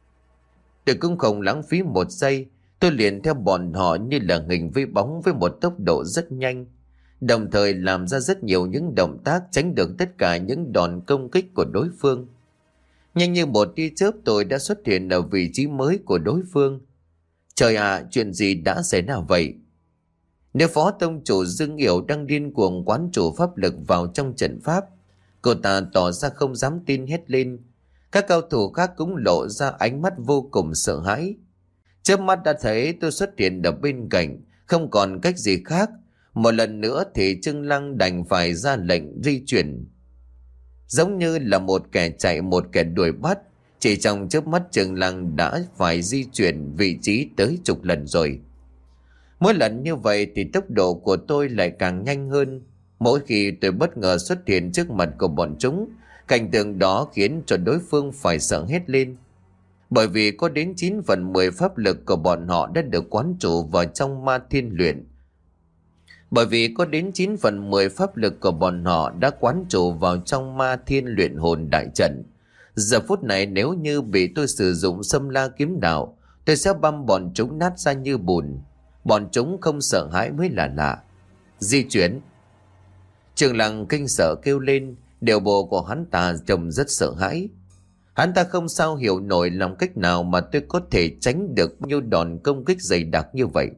Tôi cũng không lãng phí một giây, tôi liền theo bọn họ như là hình với bóng với một tốc độ rất nhanh, đồng thời làm ra rất nhiều những động tác tránh được tất cả những đòn công kích của đối phương. Nhanh như một tia chớp tôi đã xuất hiện ở vị trí mới của đối phương. Trời ạ, chuyện gì đã xảy ra vậy? Nếu phó tông chủ Dương Yểu đang điên cuồng quán chủ pháp lực vào trong trận pháp, cô ta tỏ ra không dám tin, hét lên. Các cao thủ khác cũng lộ ra ánh mắt vô cùng sợ hãi. Chớp mắt đã thấy tôi xuất hiện ở bên cạnh, không còn cách gì khác. Một lần nữa thì Trương Lăng đành phải ra lệnh di chuyển. Giống như là một kẻ chạy một kẻ đuổi bắt, chỉ trong chớp mắt Trương Lăng đã phải di chuyển vị trí tới chục lần rồi. Mỗi lần như vậy thì tốc độ của tôi lại càng nhanh hơn. Mỗi khi tôi bất ngờ xuất hiện trước mặt của bọn chúng, cảnh tượng đó khiến cho đối phương phải sợ hét lên. Bởi vì có đến chín phần mười pháp lực của bọn họ đã được quán trụ vào trong ma thiên luyện. Bởi vì có đến chín phần mười pháp lực của bọn họ đã quán trụ vào trong ma thiên luyện hồn đại trận. Giờ phút này nếu như bị tôi sử dụng xâm la kiếm đạo, tôi sẽ băm bọn chúng nát ra như bùn. Bọn chúng không sợ hãi mới là lạ. Di chuyển. Trương Lăng kinh sợ kêu lên, điều bộ của hắn ta trông rất sợ hãi. Hắn ta không sao hiểu nổi làm cách nào mà tôi có thể tránh được bao nhiêu đòn công kích dày đặc như vậy.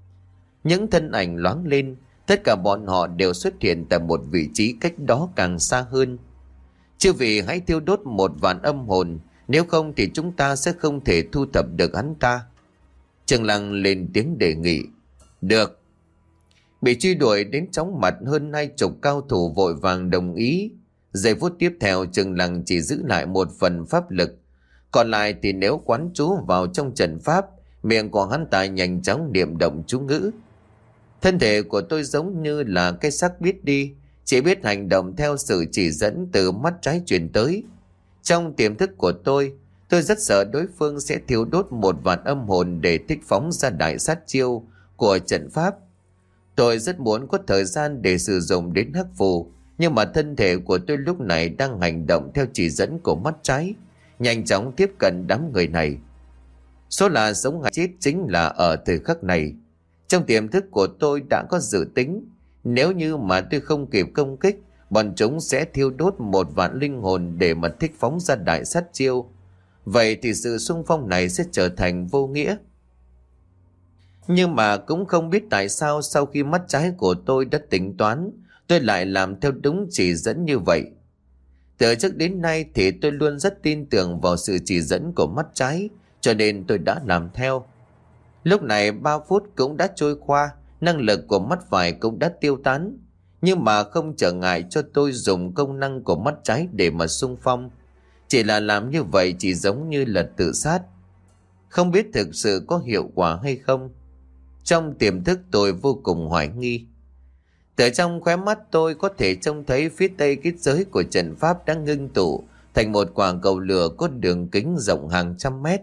Những thân ảnh loáng lên, tất cả bọn họ đều xuất hiện tại một vị trí cách đó càng xa hơn. Chư vị hãy thiêu đốt một vạn âm hồn, nếu không thì chúng ta sẽ không thể thu thập được hắn ta. Trương Lăng lên tiếng đề nghị. Được. Bị truy đuổi đến chóng mặt hơn hai chục cao thủ vội vàng đồng ý. Giây phút tiếp theo Trương Lăng chỉ giữ lại một phần pháp lực, còn lại thì nếu quán trú vào trong trận pháp, miệng của hắn ta nhanh chóng niệm động chú ngữ. Thân thể của tôi giống như là cái xác biết đi, chỉ biết hành động theo sự chỉ dẫn từ mắt trái truyền tới. Trong tiềm thức của tôi, tôi rất sợ đối phương sẽ thiêu đốt một vạn âm hồn để thích phóng ra đại sát chiêu của trận pháp. Tôi rất muốn có thời gian để sử dụng đến hắc phù, nhưng mà thân thể của tôi lúc này đang hành động theo chỉ dẫn của mắt trái, nhanh chóng tiếp cận đám người này. Số là sống hay chết chính là ở thời khắc này. Trong tiềm thức của tôi đã có dự tính, nếu như mà tôi không kịp công kích, bọn chúng sẽ thiêu đốt một vạn linh hồn để mà thích phóng ra đại sát chiêu. Vậy thì sự xung phong này sẽ trở thành vô nghĩa. Nhưng mà cũng không biết tại sao sau khi mắt trái của tôi đã tính toán, tôi lại làm theo đúng chỉ dẫn như vậy. Từ trước đến nay thì tôi luôn rất tin tưởng vào sự chỉ dẫn của mắt trái, cho nên tôi đã làm theo. Lúc này ba phút cũng đã trôi qua, năng lực của mắt phải cũng đã tiêu tán. Nhưng mà không trở ngại cho tôi dùng công năng của mắt trái để mà xung phong. Chỉ là làm như vậy chỉ giống như là tự sát. Không biết thực sự có hiệu quả hay không. Trong tiềm thức tôi vô cùng hoài nghi. Từ trong khóe mắt tôi có thể trông thấy phía tây kết giới của trận pháp đang ngưng tụ thành một quả cầu lửa có đường kính rộng hàng trăm mét.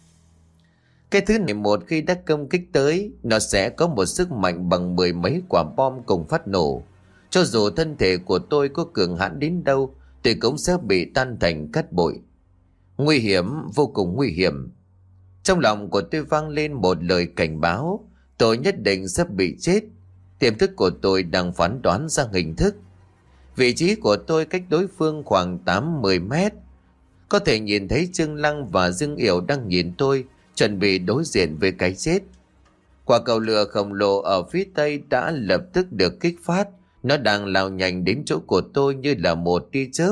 Cái thứ này một khi đã công kích tới, nó sẽ có một sức mạnh bằng mười mấy quả bom cùng phát nổ. Cho dù thân thể của tôi có cường hãn đến đâu, tôi cũng sẽ bị tan thành cát bụi. Nguy hiểm, vô cùng nguy hiểm. Trong lòng của tôi vang lên một lời cảnh báo, tôi nhất định sẽ bị chết. Tiềm thức của tôi đang phán đoán ra hình thức. Vị trí của tôi cách đối phương khoảng tám mười mét. Có thể nhìn thấy Trương Lăng và Dương Yểu đang nhìn tôi, chuẩn bị đối diện với cái chết. Quả cầu lửa khổng lồ ở phía tây đã lập tức được kích phát. Nó đang lao nhanh đến chỗ của tôi như là một tia chớp,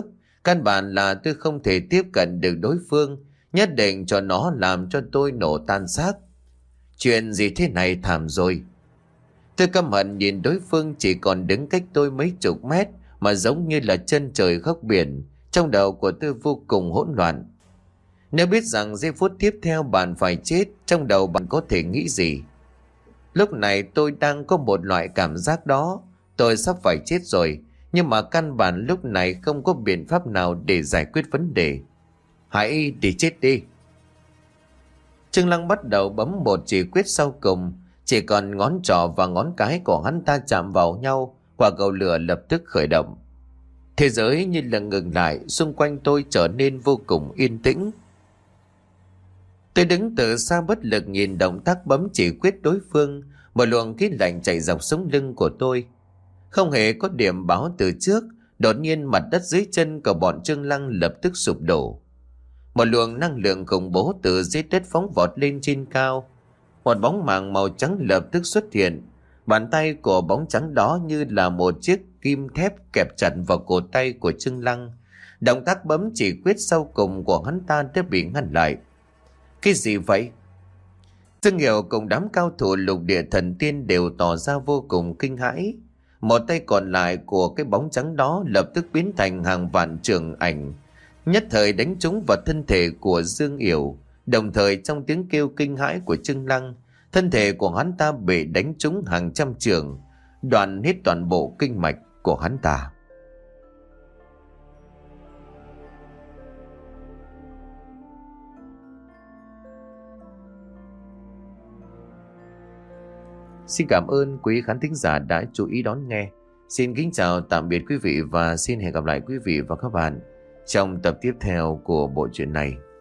Căn bản là tôi không thể tiếp cận được đối phương, nhất định cho nó làm cho tôi nổ tan xác. Chuyện gì thế này thảm rồi. Tôi căm hận nhìn đối phương chỉ còn đứng cách tôi mấy chục mét mà giống như là chân trời góc biển. Trong đầu của tôi vô cùng hỗn loạn. Nếu biết rằng giây phút tiếp theo bạn phải chết, trong đầu bạn có thể nghĩ gì? Lúc này tôi đang có một loại cảm giác đó. Tôi sắp phải chết rồi, nhưng mà căn bản lúc này không có biện pháp nào để giải quyết vấn đề. Hãy đi chết đi. Trương Lăng bắt đầu bấm một chỉ quyết sau cùng. Chỉ còn ngón trỏ và ngón cái của hắn ta chạm vào nhau, quả cầu lửa lập tức khởi động. Thế giới như là ngừng lại, xung quanh tôi trở nên vô cùng yên tĩnh. Tôi đứng từ xa bất lực nhìn động tác bấm chỉ quyết đối phương. Một luồng khí lạnh chạy dọc sống lưng của tôi. Không hề có điểm báo từ trước, đột nhiên mặt đất dưới chân của bọn Trương Lăng lập tức sụp đổ. Một luồng năng lượng khủng bố từ dưới đất phóng vọt lên trên cao. Một bóng màng màu trắng lập tức xuất hiện. Bàn tay của bóng trắng đó như là một chiếc kim thép kẹp chặt vào cổ tay của Trương Lăng. Động tác bấm chỉ quyết sau cùng của hắn ta đã bị ngăn lại. Cái gì vậy? Dương Hiểu cùng đám cao thủ lục địa thần tiên đều tỏ ra vô cùng kinh hãi. Một tay còn lại của cái bóng trắng đó lập tức biến thành hàng vạn trường ảnh, nhất thời đánh trúng vào thân thể của Dương Hiểu. Đồng thời trong tiếng kêu kinh hãi của Trương Lăng, thân thể của hắn ta bị đánh trúng hàng trăm trường, đoạn hết toàn bộ kinh mạch của hắn ta. Xin cảm ơn quý khán thính giả đã chú ý đón nghe. Xin kính chào tạm biệt quý vị và xin hẹn gặp lại quý vị và các bạn trong tập tiếp theo của bộ truyện này.